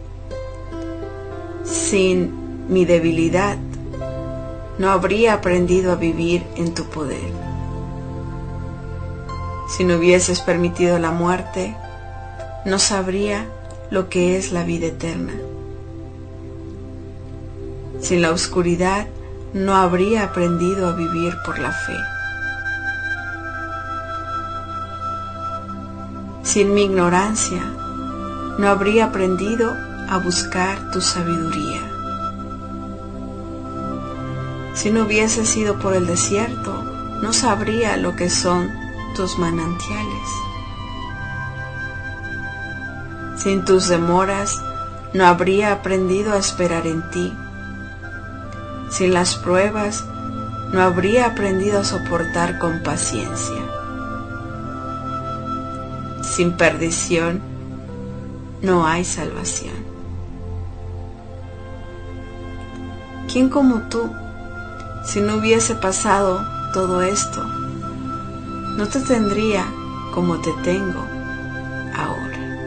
Sin mi debilidad, no habría aprendido a vivir en tu poder. Si no hubieses permitido la muerte, no sabría lo que es la vida eterna. Sin la oscuridad, no habría aprendido a vivir por la fe. Sin mi ignorancia, no habría aprendido a buscar tu sabiduría. Si no hubiese sido por el desierto, no sabría lo que son tus manantiales. Sin tus demoras, no habría aprendido a esperar en ti. Sin las pruebas, no habría aprendido a soportar con paciencia. Sin perdición, no hay salvación. ¿Quién como tú, si no hubiese pasado todo esto, no te tendría como te tengo ahora?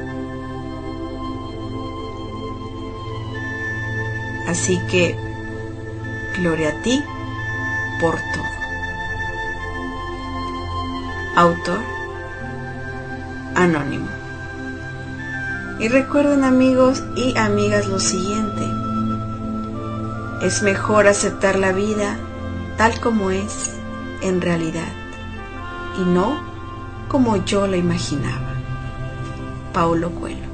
Así que, gloria a ti por todo. Autor anónimo. Y recuerden, amigos y amigas, lo siguiente: es mejor aceptar la vida tal como es en realidad y no como yo la imaginaba. Paulo Coelho.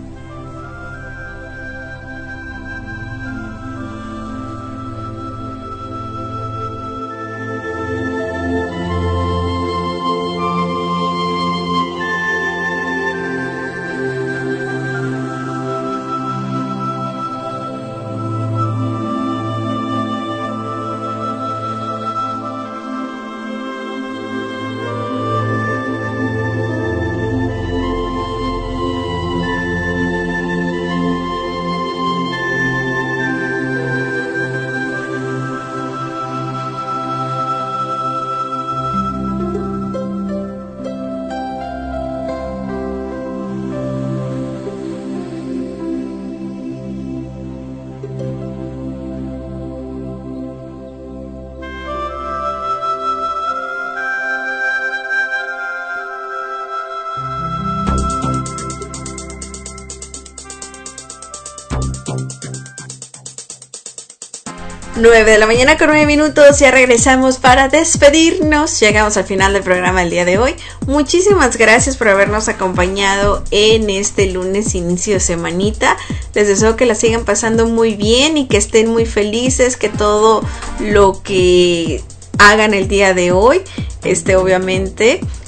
Nueve de la mañana con 9 minutos, ya regresamos para despedirnos. Llegamos al final del programa del día de hoy. Muchísimas gracias por habernos acompañado en este lunes inicio de semanita. Les deseo que la sigan pasando muy bien y que estén muy felices, que todo lo que hagan el día de hoy obviamente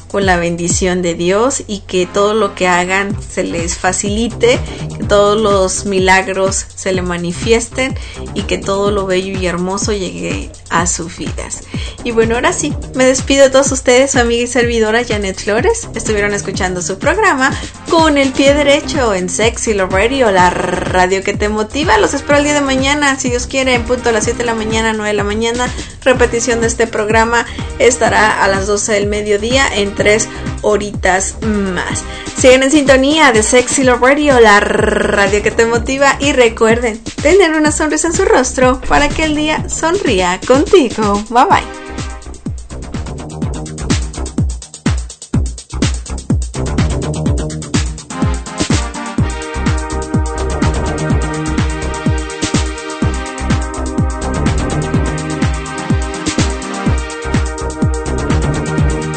con la bendición de Dios y que todo lo que hagan se les facilite, que todos los milagros se le manifiesten y que todo lo bello y hermoso llegue a sus vidas. Y bueno, ahora sí, me despido de todos ustedes, su amiga y servidora Janet Flores. Estuvieron escuchando su programa Con el Pie Derecho en Sexy Love Radio, la radio que te motiva. Los espero el día de mañana, si Dios quiere, en punto a las 7 de la mañana, 9 de la mañana. Repetición de este programa estará a las 12 del mediodía en 3 horitas más. Siguen en sintonía de Sexy Love Radio, la radio que te motiva, y recuerden tener una sonrisa en su rostro para que el día sonría contigo. Bye bye.